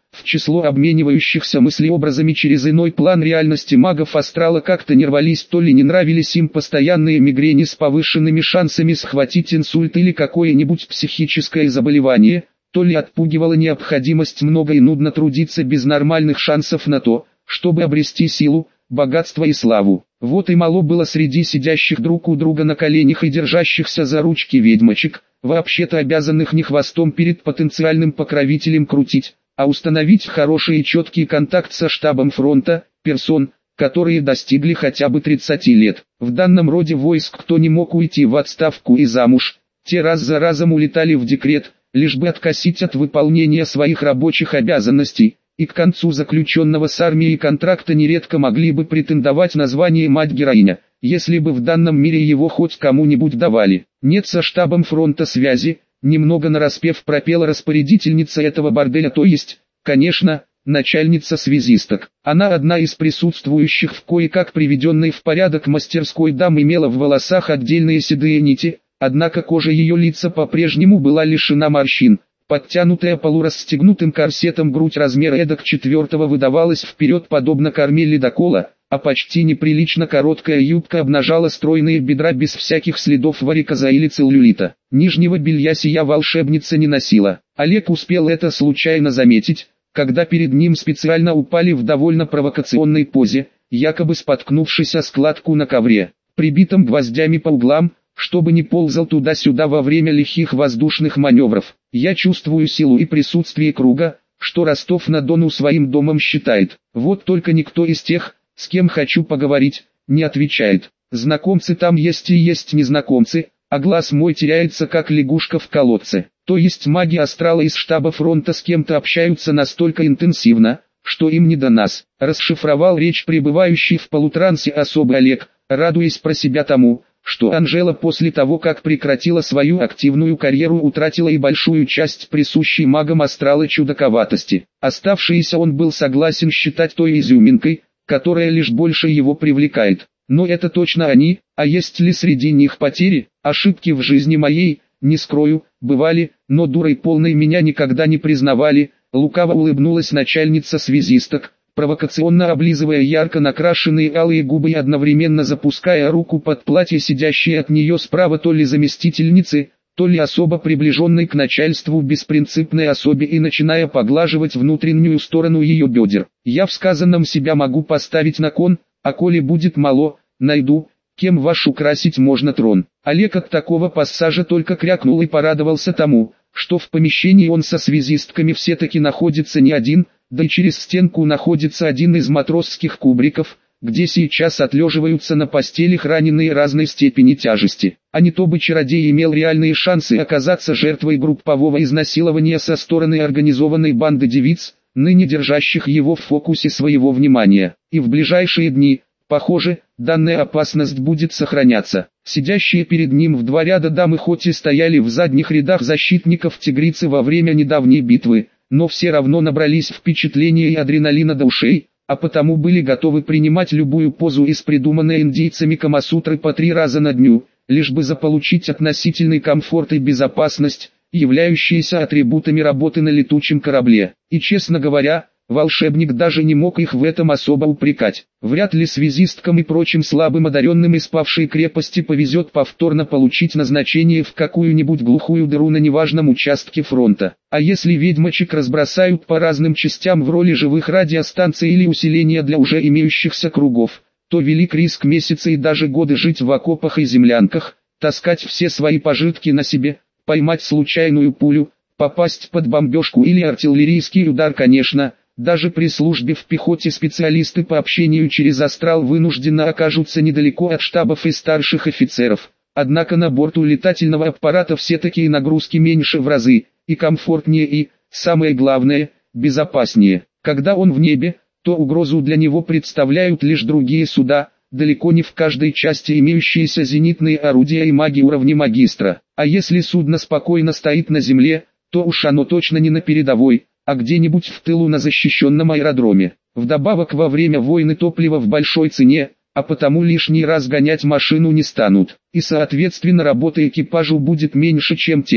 В число обменивающихся мыслеобразами через иной план реальности магов астрала как-то не рвались, то ли не нравились им постоянные мигрени с повышенными шансами схватить инсульт или какое-нибудь психическое заболевание, то ли отпугивала необходимость много и нудно трудиться без нормальных шансов на то, чтобы обрести силу, богатство и славу. Вот и мало было среди сидящих друг у друга на коленях и держащихся за ручки ведьмочек, вообще-то обязанных не хвостом перед потенциальным покровителем крутить, а установить хороший и четкий контакт со штабом фронта, персон, которые достигли хотя бы 30 лет. В данном роде войск кто не мог уйти в отставку и замуж, те раз за разом улетали в декрет, лишь бы откосить от выполнения своих рабочих обязанностей, и к концу заключенного с армией контракта нередко могли бы претендовать на звание мать-героиня, если бы в данном мире его хоть кому-нибудь давали. Нет со штабом фронта связи, немного нараспев пропела распорядительница этого борделя, то есть, конечно, начальница связисток. Она одна из присутствующих в кое-как приведенной в порядок мастерской дам имела в волосах отдельные седые нити, однако кожа ее лица по-прежнему была лишена морщин. Подтянутая полурасстегнутым корсетом грудь размера эдак четвертого выдавалась вперед подобно корме ледокола, а почти неприлично короткая юбка обнажала стройные бедра без всяких следов варикоза или целлюлита. Нижнего белья сия волшебница не носила. Олег успел это случайно заметить, когда перед ним специально упали в довольно провокационной позе, якобы споткнувшись о складку на ковре, прибитом гвоздями по углам, чтобы не ползал туда-сюда во время лихих воздушных маневров. Я чувствую силу и присутствие круга, что Ростов-на-Дону своим домом считает. Вот только никто из тех, с кем хочу поговорить, не отвечает. Знакомцы там есть и есть незнакомцы, а глаз мой теряется как лягушка в колодце. То есть маги астрала из штаба фронта с кем-то общаются настолько интенсивно, что им не до нас. Расшифровал речь пребывающий в полутрансе особый Олег, радуясь про себя тому, что Анжела после того, как прекратила свою активную карьеру, утратила и большую часть присущей магам астрала чудаковатости. Оставшиеся он был согласен считать той изюминкой, которая лишь больше его привлекает. Но это точно они, а есть ли среди них потери? Ошибки в жизни моей, не скрою, бывали, но дурой полной меня никогда не признавали. Лукаво улыбнулась начальница связисток, провокационно облизывая ярко накрашенные алые губы и одновременно запуская руку под платье сидящей от нее справа то ли заместительницы, то ли особо приближенной к начальству беспринципной особе и начиная поглаживать внутреннюю сторону ее бедер. Я в сказанном себя могу поставить на кон, а коли будет мало, найду, кем ваш украсить можно трон. Олег от такого пассажа только крякнул и порадовался тому, что в помещении он со связистками все-таки находится не один, да и через стенку находится один из матросских кубриков, где сейчас отлеживаются на постелях раненые разной степени тяжести. А не то бы чародей имел реальные шансы оказаться жертвой группового изнасилования со стороны организованной банды девиц, ныне держащих его в фокусе своего внимания. И в ближайшие дни, похоже, данная опасность будет сохраняться. Сидящие перед ним в два ряда дамы хоть и стояли в задних рядах защитников тигрицы во время недавней битвы, но все равно набрались впечатления и адреналина до ушей, а потому были готовы принимать любую позу из придуманной индийцами Камасутры по 3 раза на дню, лишь бы заполучить относительный комфорт и безопасность, являющиеся атрибутами работы на летучем корабле. И честно говоря, волшебник даже не мог их в этом особо упрекать. Вряд ли связисткам и прочим слабым одаренным из павшей крепости повезет повторно получить назначение в какую-нибудь глухую дыру на неважном участке фронта. А если ведьмочек разбросают по разным частям в роли живых радиостанций или усиления для уже имеющихся кругов, то велик риск месяцы и даже годы жить в окопах и землянках, таскать все свои пожитки на себе, поймать случайную пулю, попасть под бомбежку или артиллерийский удар, конечно. Даже при службе в пехоте специалисты по общению через астрал вынужденно окажутся недалеко от штабов и старших офицеров. Однако на борту летательного аппарата все такие нагрузки меньше в разы, и комфортнее и, самое главное, безопаснее. Когда он в небе, то угрозу для него представляют лишь другие суда, далеко не в каждой части имеющиеся зенитные орудия и маги уровня магистра. А если судно спокойно стоит на земле, то уж оно точно не на передовой, а где-нибудь в тылу на защищенном аэродроме. Вдобавок во время войны топливо в большой цене, а потому лишний раз гонять машину не станут. И соответственно работа экипажу будет меньше, чем тем,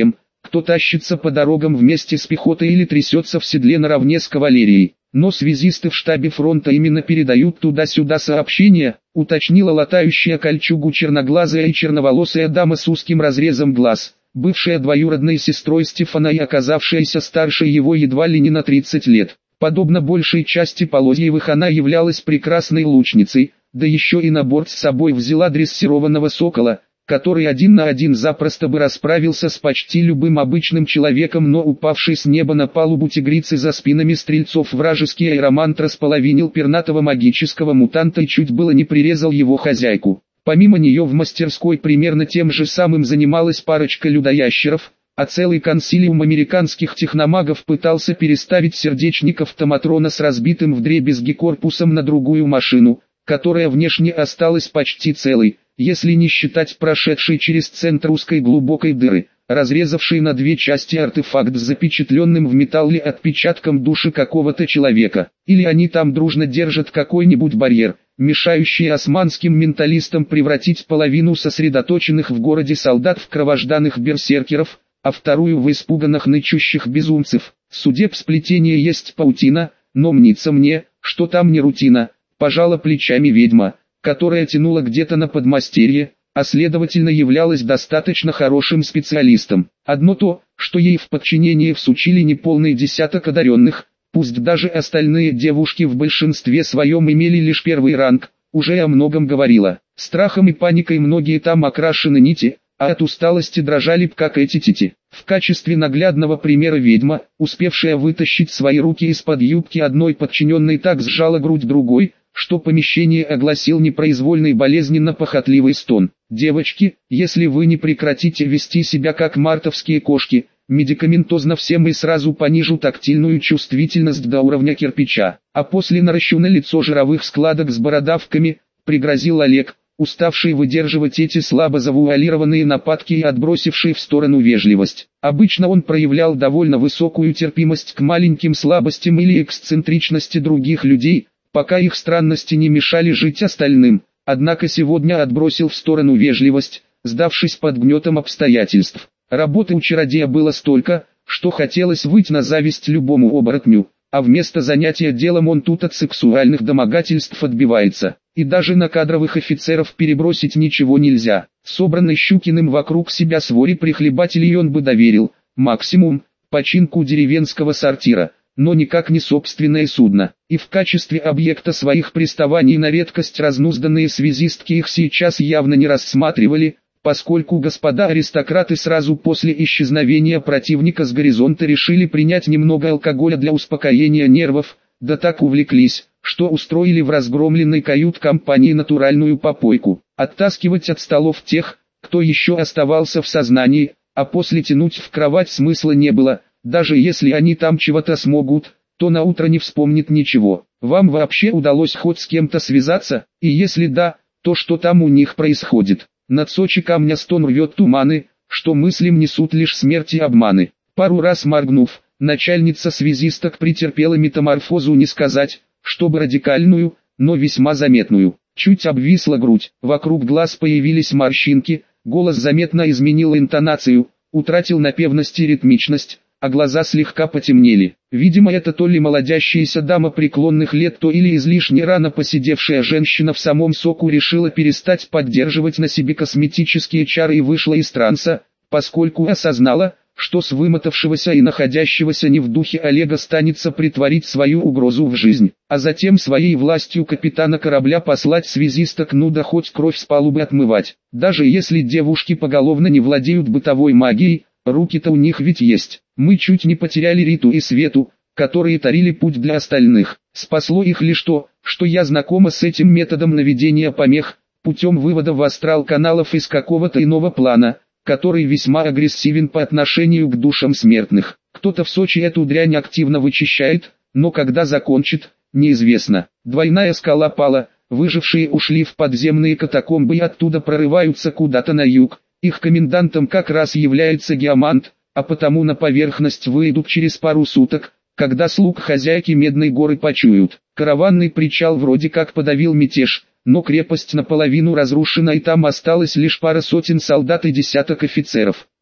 кто тащится по дорогам вместе с пехотой или трясется в седле наравне с кавалерией. Но связисты в штабе фронта именно передают туда-сюда сообщения, уточнила латающая кольчугу черноглазая и черноволосая дама с узким разрезом глаз, бывшая двоюродной сестрой Стефана и оказавшаяся старше его едва ли не на 30 лет. Подобно большей части Полозьевых, она являлась прекрасной лучницей, да еще и на борт с собой взяла дрессированного сокола, который один на один запросто бы расправился с почти любым обычным человеком, но упавший с неба на палубу тигрицы за спинами стрельцов вражеский аэромант располовинил пернатого магического мутанта и чуть было не прирезал его хозяйку. Помимо нее в мастерской примерно тем же самым занималась парочка людоящеров, а целый консилиум американских техномагов пытался переставить сердечник автоматрона с разбитым вдребезги корпусом на другую машину, которая внешне осталась почти целой, если не считать прошедшей через центр узкой глубокой дыры, разрезавшей на две части артефакт с запечатленным в металле отпечатком души какого-то человека. Или они там дружно держат какой-нибудь барьер, мешающий османским менталистам превратить половину сосредоточенных в городе солдат в кровожданых берсеркеров, а вторую в испуганных нычущих безумцев. Судеб сплетения есть паутина, но мнится мне, что там не рутина, пожала плечами ведьма, которая тянула где-то на подмастерье, а следовательно являлась достаточно хорошим специалистом. Одно то, что ей в подчинение всучили неполный десяток одаренных, пусть даже остальные девушки в большинстве своем имели лишь первый ранг, уже о многом говорило. Страхом и паникой многие там окрашены нити, а от усталости дрожали как эти тити. В качестве наглядного примера ведьма, успевшая вытащить свои руки из-под юбки одной подчиненной, так сжала грудь другой, что помещение огласил непроизвольный болезненно-похотливый стон. «Девочки, если вы не прекратите вести себя как мартовские кошки, медикаментозно всем и сразу понижу тактильную чувствительность до уровня кирпича». А после наращу на лицо жировых складок с бородавками, пригрозил Олег, уставший выдерживать эти слабо завуалированные нападки и отбросивший в сторону вежливость. Обычно он проявлял довольно высокую терпимость к маленьким слабостям или эксцентричности других людей, пока их странности не мешали жить остальным, однако сегодня отбросил в сторону вежливость, сдавшись под гнетом обстоятельств. Работы у чародея было столько, что хотелось выйти на зависть любому оборотню, а вместо занятия делом он тут от сексуальных домогательств отбивается. И даже на кадровых офицеров перебросить ничего нельзя. Собранный Щукиным вокруг себя своре прихлебателей он бы доверил, максимум, починку деревенского сортира, но никак не собственное судно. И в качестве объекта своих приставаний на редкость разнузданные связистки их сейчас явно не рассматривали, поскольку господа аристократы сразу после исчезновения противника с горизонта решили принять немного алкоголя для успокоения нервов, да так увлеклись, что устроили в разгромленной кают-компании натуральную попойку. Оттаскивать от столов тех, кто еще оставался в сознании, а после тянуть в кровать смысла не было. Даже если они там чего-то смогут, то на утро не вспомнит ничего. Вам вообще удалось хоть с кем-то связаться, и если да, то что там у них происходит? Над Сочи камня стон рвет туманы, что мыслям несут лишь смерть и обманы. Пару раз моргнув, начальница связисток претерпела метаморфозу, не сказать, чтобы радикальную, но весьма заметную. Чуть обвисла грудь, вокруг глаз появились морщинки, голос заметно изменил интонацию, утратил напевность и ритмичность, а глаза слегка потемнели. Видимо, это то ли молодящаяся дама преклонных лет, то или излишне рано посидевшая женщина в самом соку решила перестать поддерживать на себе косметические чары и вышла из транса, поскольку осознала, что с вымотавшегося и находящегося не в духе Олега станется притворить свою угрозу в жизнь, а затем своей властью капитана корабля послать связисток ну да хоть кровь с палубы отмывать. Даже если девушки поголовно не владеют бытовой магией, руки-то у них ведь есть. Мы чуть не потеряли Риту и Свету, которые тарили путь для остальных. Спасло их лишь то, что я знакома с этим методом наведения помех, путем вывода в астрал каналов из какого-то иного плана, который весьма агрессивен по отношению к душам смертных. Кто-то в Сочи эту дрянь активно вычищает, но когда закончит, неизвестно. Двойная скала пала, выжившие ушли в подземные катакомбы и оттуда прорываются куда-то на юг. Их комендантом как раз является Геомант, а потому на поверхность выйдут через пару суток, когда слуг хозяйки Медной горы почуют. Караванный причал вроде как подавил мятеж, но крепость наполовину разрушена и там осталось лишь пара сотен солдат и десяток офицеров.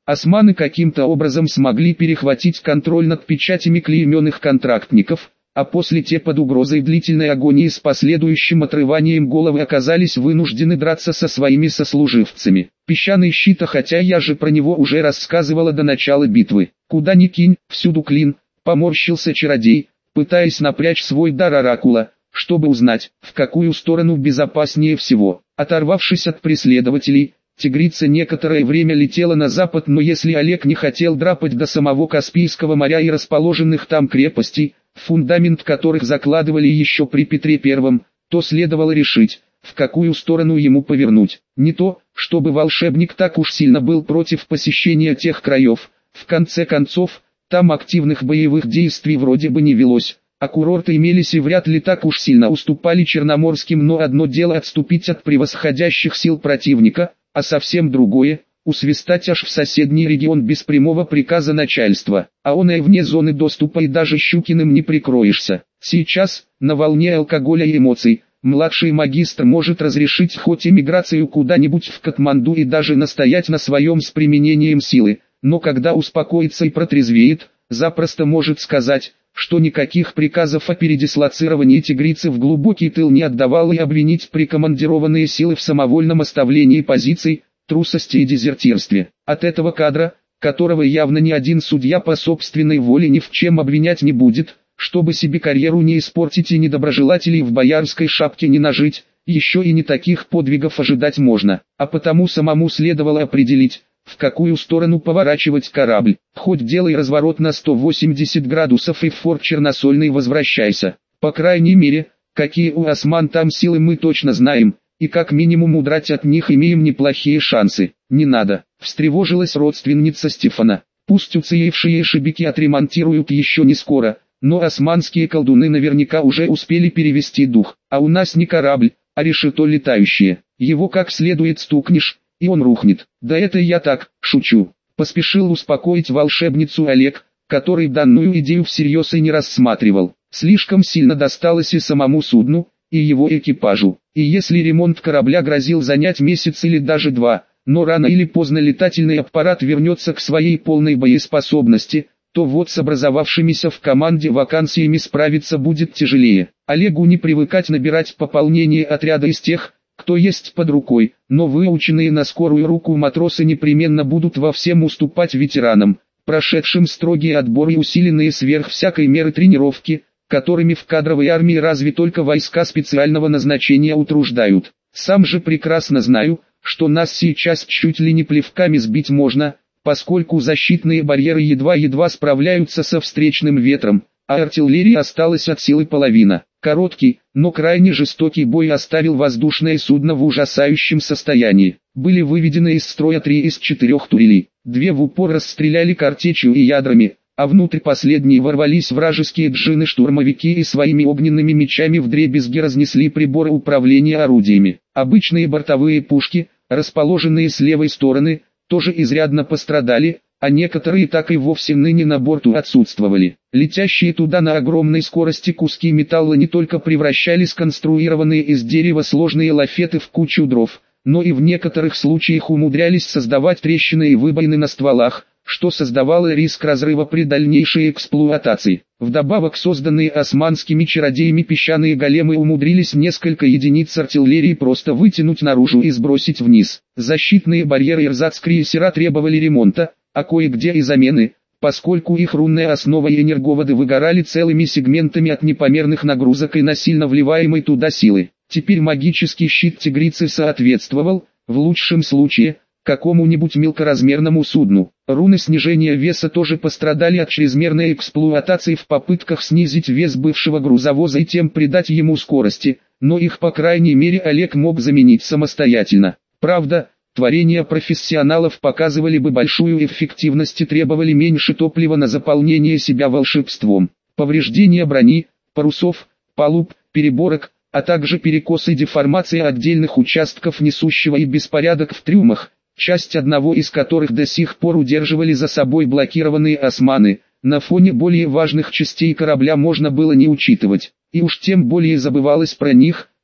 Османы каким-то образом смогли перехватить контроль над печатями клейменных контрактников, а после те под угрозой длительной агонии с последующим отрыванием головы оказались вынуждены драться со своими сослуживцами. Песчаный щит, хотя я же про него уже рассказывала до начала битвы. Куда ни кинь, всюду клин, поморщился чародей, пытаясь напрячь свой дар оракула, чтобы узнать, в какую сторону безопаснее всего. Оторвавшись от преследователей, тигрица некоторое время летела на запад, но если Олег не хотел драпать до самого Каспийского моря и расположенных там крепостей, фундамент которых закладывали еще при Петре I, то следовало решить, в какую сторону ему повернуть. Не то, чтобы волшебник так уж сильно был против посещения тех краев, в конце концов, там активных боевых действий вроде бы не велось, а курорты имелись и вряд ли так уж сильно уступали черноморским, но одно дело отступить от превосходящих сил противника, а совсем другое – усвистать аж в соседний регион без прямого приказа начальства, а он и вне зоны доступа и даже Щукиным не прикроешься. Сейчас, на волне алкоголя и эмоций, младший магистр может разрешить хоть эмиграцию куда-нибудь в Катманду и даже настоять на своем с применением силы, но когда успокоится и протрезвеет, запросто может сказать, что никаких приказов о передислоцировании тигрицы в глубокий тыл не отдавал и обвинить прикомандированные силы в самовольном оставлении позиций, трусости и дезертирстве. От этого кадра, которого явно ни один судья по собственной воле ни в чем обвинять не будет, чтобы себе карьеру не испортить и недоброжелателей в боярской шапке не нажить, еще и не таких подвигов ожидать можно, а потому самому следовало определить, в какую сторону поворачивать корабль. Хоть делай разворот на 180 градусов и в форт Черносольный возвращайся. По крайней мере, какие у осман там силы мы точно знаем, и как минимум удрать от них имеем неплохие шансы. Не надо, встревожилась родственница Стефана. Пусть уцелевшие шибики отремонтируют еще не скоро, но османские колдуны наверняка уже успели перевести дух. А у нас не корабль, а решето летающее. Его как следует стукнешь, и он рухнет. Да это я так, шучу. Поспешил успокоить волшебницу Олег, который данную идею всерьез и не рассматривал. Слишком сильно досталось и самому судну, и его экипажу. И если ремонт корабля грозил занять месяц или даже два, но рано или поздно летательный аппарат вернется к своей полной боеспособности, то вот с образовавшимися в команде вакансиями справиться будет тяжелее. Олегу не привыкать набирать пополнение отряда из тех, кто есть под рукой, но выученные на скорую руку матросы непременно будут во всем уступать ветеранам, прошедшим строгий отбор и усиленные сверх всякой меры тренировки, которыми в кадровой армии разве только войска специального назначения утруждают. Сам же прекрасно знаю, что нас сейчас чуть ли не плевками сбить можно, поскольку защитные барьеры едва-едва справляются со встречным ветром, а артиллерии осталась от силы половина. Короткий, но крайне жестокий бой оставил воздушное судно в ужасающем состоянии. Были выведены из строя 3 из 4 турелей, 2 в упор расстреляли картечью и ядрами, а внутрь последние ворвались вражеские джины-штурмовики и своими огненными мечами вдребезги разнесли приборы управления орудиями. Обычные бортовые пушки, расположенные с левой стороны, тоже изрядно пострадали, а некоторые так и вовсе ныне на борту отсутствовали. Летящие туда на огромной скорости куски металла не только превращали сконструированные из дерева сложные лафеты в кучу дров, но и в некоторых случаях умудрялись создавать трещины и выбоины на стволах, что создавало риск разрыва при дальнейшей эксплуатации. Вдобавок созданные османскими чародеями песчаные големы умудрились несколько единиц артиллерии просто вытянуть наружу и сбросить вниз. Защитные барьеры эрзац-крейсера требовали ремонта, а кое-где и замены, поскольку их рунная основа и энерговоды выгорали целыми сегментами от непомерных нагрузок и насильно вливаемой туда силы. Теперь магический щит тигрицы соответствовал, в лучшем случае, какому-нибудь мелкоразмерному судну. Руны снижения веса тоже пострадали от чрезмерной эксплуатации в попытках снизить вес бывшего грузовоза и тем придать ему скорости, но их по крайней мере Олег мог заменить самостоятельно. Правда, творения профессионалов показывали бы большую эффективность и требовали меньше топлива на заполнение себя волшебством. Повреждения брони, парусов, палуб, переборок, а также перекос и деформация отдельных участков несущего и беспорядок в трюмах, часть одного из которых до сих пор удерживали за собой блокированные османы, на фоне более важных частей корабля можно было не учитывать, и уж тем более забывалось про них,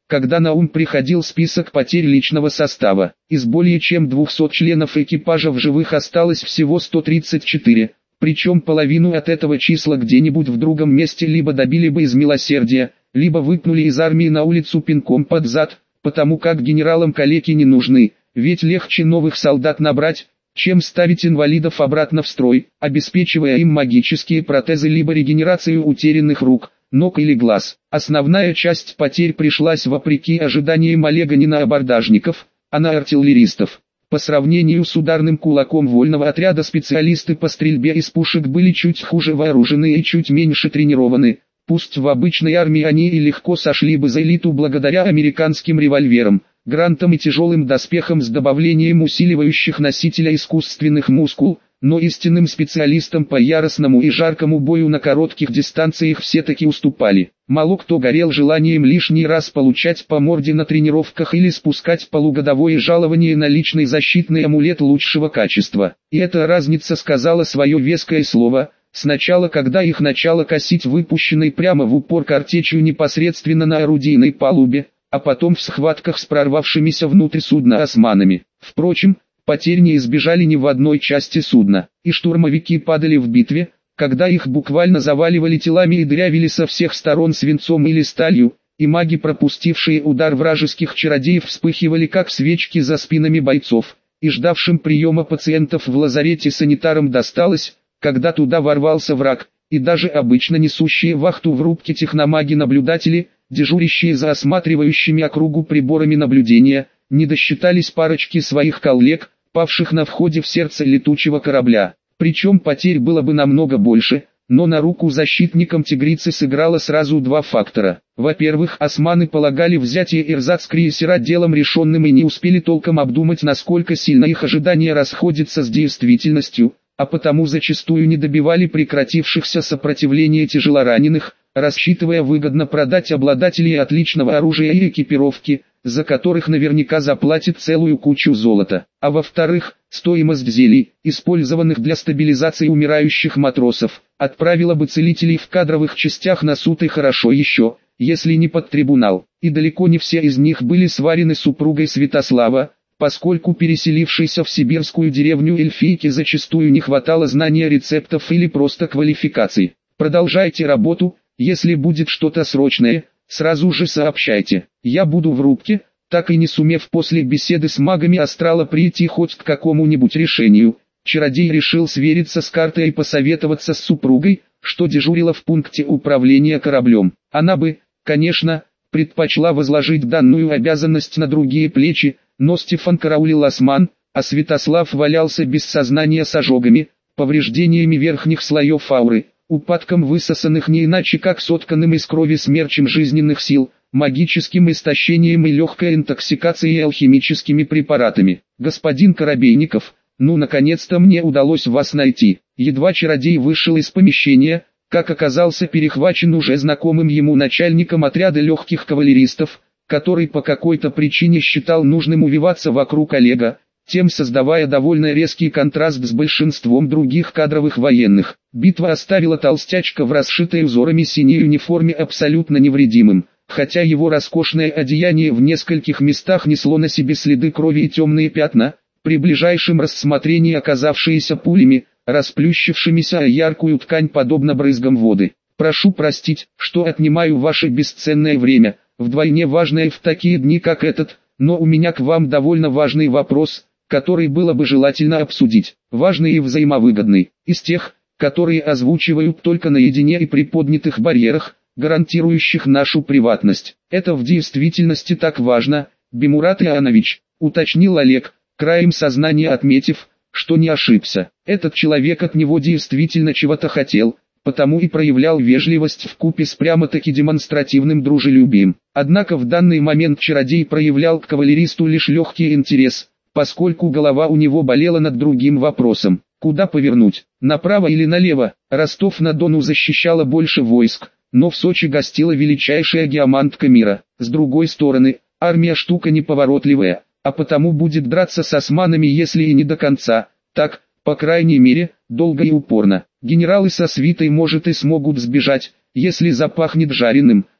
когда на ум приходил список потерь личного состава. Из более чем 200 членов экипажа в живых осталось всего 134, причем половину от этого числа где-нибудь в другом месте либо добили бы из милосердия, либо выпнули из армии на улицу пинком под зад, потому как генералам калеки не нужны, ведь легче новых солдат набрать, чем ставить инвалидов обратно в строй, обеспечивая им магические протезы либо регенерацию утерянных рук, ног или глаз. Основная часть потерь пришлась вопреки ожиданиям Олега не на абордажников, а на артиллеристов. По сравнению с ударным кулаком вольного отряда специалисты по стрельбе из пушек были чуть хуже вооружены и чуть меньше тренированы. Пусть в обычной армии они и легко сошли бы за элиту благодаря американским револьверам, грантам и тяжелым доспехам с добавлением усиливающих носителя искусственных мускул, но истинным специалистам по яростному и жаркому бою на коротких дистанциях все-таки уступали. Мало кто горел желанием лишний раз получать по морде на тренировках или спускать полугодовое жалование на личный защитный амулет лучшего качества. И эта разница сказала свое веское слово. Сначала, когда их начало косить выпущенной прямо в упор картечью непосредственно на орудийной палубе, а потом в схватках с прорвавшимися внутрь судна османами. Впрочем, потерь не избежали ни в одной части судна, и штурмовики падали в битве, когда их буквально заваливали телами и дырявили со всех сторон свинцом или сталью, и маги, пропустившие удар вражеских чародеев, вспыхивали как свечки за спинами бойцов, и ждавшим приема пациентов в лазарете санитарам досталось, когда туда ворвался враг, и даже обычно несущие вахту в рубке техномаги-наблюдатели, дежурящие за осматривающими округу приборами наблюдения, не досчитались парочки своих коллег, павших на входе в сердце летучего корабля. Причем потерь было бы намного больше, но на руку защитникам тигрицы сыграло сразу два фактора. Во-первых, османы полагали взятие эрзац-крейсера делом решенным и не успели толком обдумать, насколько сильно их ожидания расходятся с действительностью, а потому зачастую не добивали прекратившихся сопротивления тяжелораненых, рассчитывая выгодно продать обладателей отличного оружия и экипировки, за которых наверняка заплатит целую кучу золота. А во-вторых, стоимость зелий, использованных для стабилизации умирающих матросов, отправила бы целителей в кадровых частях на суд, и хорошо еще, если не под трибунал. И далеко не все из них были сварены супругой Святослава, поскольку переселившейся в сибирскую деревню эльфийке зачастую не хватало знания рецептов или просто квалификаций. Продолжайте работу, если будет что-то срочное, сразу же сообщайте. Я буду в рубке, так и не сумев после беседы с магами астрала прийти хоть к какому-нибудь решению. Чародей решил свериться с картой и посоветоваться с супругой, что дежурила в пункте управления кораблем. Она бы, конечно, предпочла возложить данную обязанность на другие плечи, но Стефан караулил осман, а Святослав валялся без сознания с ожогами, повреждениями верхних слоев ауры, упадком высосанных не иначе как сотканным из крови смерчем жизненных сил, магическим истощением и легкой интоксикацией алхимическими препаратами. Господин Коробейников, ну наконец-то мне удалось вас найти. Едва чародей вышел из помещения, как оказался перехвачен уже знакомым ему начальником отряда легких кавалеристов, который по какой-то причине считал нужным увиваться вокруг Олега, тем создавая довольно резкий контраст с большинством других кадровых военных. Битва оставила толстячка в расшитой узорами синей униформе абсолютно невредимым, хотя его роскошное одеяние в нескольких местах несло на себе следы крови и темные пятна, при ближайшем рассмотрении оказавшиеся пулями, расплющившимися о яркую ткань подобно брызгам воды. «Прошу простить, что отнимаю ваше бесценное время, вдвойне важное в такие дни как этот, но у меня к вам довольно важный вопрос, который было бы желательно обсудить. Важный и взаимовыгодный, из тех, которые озвучивают только наедине и при поднятых барьерах, гарантирующих нашу приватность. Это в действительности так важно, Бимурат Иоанович», уточнил Олег, краем сознания отметив, что не ошибся. Этот человек от него действительно чего-то хотел, потому и проявлял вежливость вкупе с прямо-таки демонстративным дружелюбием. Однако в данный момент чародей проявлял к кавалеристу лишь легкий интерес, поскольку голова у него болела над другим вопросом. Куда повернуть, направо или налево? Ростов-на-Дону защищало больше войск, но в Сочи гостила величайшая геомантка мира. С другой стороны, армия штука неповоротливая, а потому будет драться с османами если и не до конца, так, по крайней мере, долго и упорно. Генералы со свитой может и смогут сбежать, если запахнет жареным,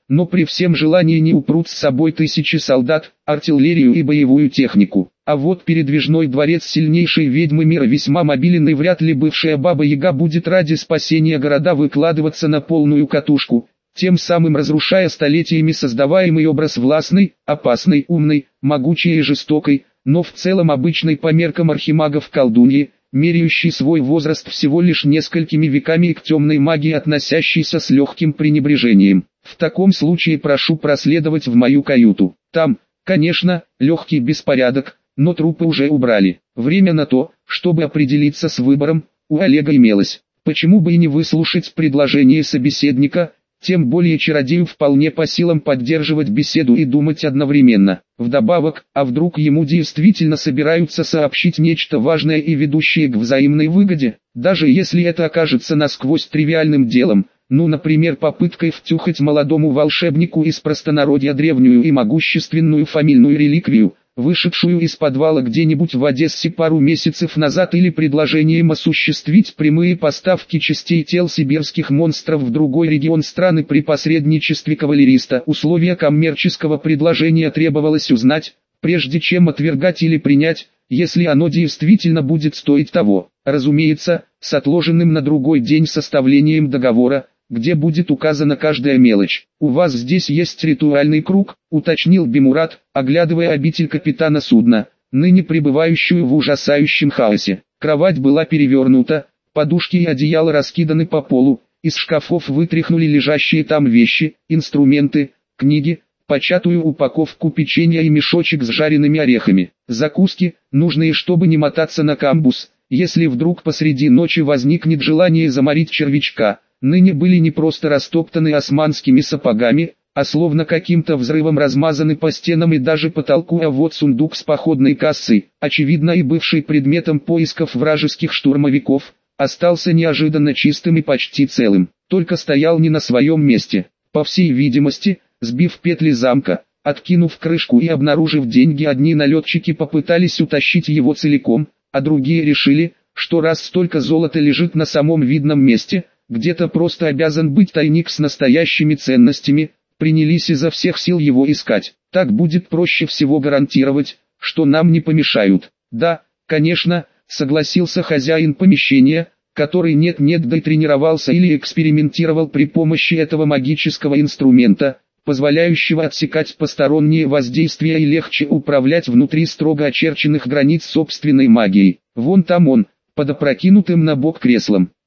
но при всем желании не упрут с собой тысячи солдат, артиллерию и боевую технику. А вот передвижной дворец сильнейшей ведьмы мира весьма мобилен, и вряд ли бывшая Баба-Яга будет ради спасения города выкладываться на полную катушку, тем самым разрушая столетиями создаваемый образ властной, опасной, умной, могучей и жестокой, но в целом обычной по меркам архимагов колдуньи, меряющий свой возраст всего лишь несколькими веками и к темной магии относящейся с легким пренебрежением. В таком случае прошу проследовать в мою каюту. Там, конечно, легкий беспорядок, но трупы уже убрали. Время на то, чтобы определиться с выбором, у Олега имелось. Почему бы и не выслушать предложение собеседника? Тем более чародею вполне по силам поддерживать беседу и думать одновременно. Вдобавок, а вдруг ему действительно собираются сообщить нечто важное и ведущее к взаимной выгоде, даже если это окажется насквозь тривиальным делом, ну, например, попыткой втюхать молодому волшебнику из простонародья древнюю и могущественную фамильную реликвию, вышедшую из подвала где-нибудь в Одессе пару месяцев назад, или предложением осуществить прямые поставки частей тел сибирских монстров в другой регион страны при посредничестве кавалериста. Условия коммерческого предложения требовалось узнать, прежде чем отвергать или принять, если оно действительно будет стоить того. Разумеется, с отложенным на другой день составлением договора, где будет указана каждая мелочь. «У вас здесь есть ритуальный круг», — уточнил Бимурат, оглядывая обитель капитана судна, ныне пребывающую в ужасающем хаосе. Кровать была перевернута, подушки и одеяло раскиданы по полу, из шкафов вытряхнули лежащие там вещи, инструменты, книги, початую упаковку печенья и мешочек с жареными орехами. Закуски, нужные, чтобы не мотаться на камбуз, если вдруг посреди ночи возникнет желание заморить червячка. Ныне были не просто растоптаны османскими сапогами, а словно каким-то взрывом размазаны по стенам и даже потолку. А вот сундук с походной кассой, очевидно и бывший предметом поисков вражеских штурмовиков, остался неожиданно чистым и почти целым, только стоял не на своем месте. По всей видимости, сбив петли замка, откинув крышку и обнаружив деньги, одни налетчики попытались утащить его целиком, а другие решили, что раз столько золота лежит на самом видном месте, где-то просто обязан быть тайник с настоящими ценностями, принялись изо всех сил его искать. Так будет проще всего гарантировать, что нам не помешают. Да, конечно, согласился хозяин помещения, который нет-нет да и тренировался или экспериментировал при помощи этого магического инструмента, позволяющего отсекать посторонние воздействия и легче управлять внутри строго очерченных границ собственной магией. Вон там он, под опрокинутым на бок креслом.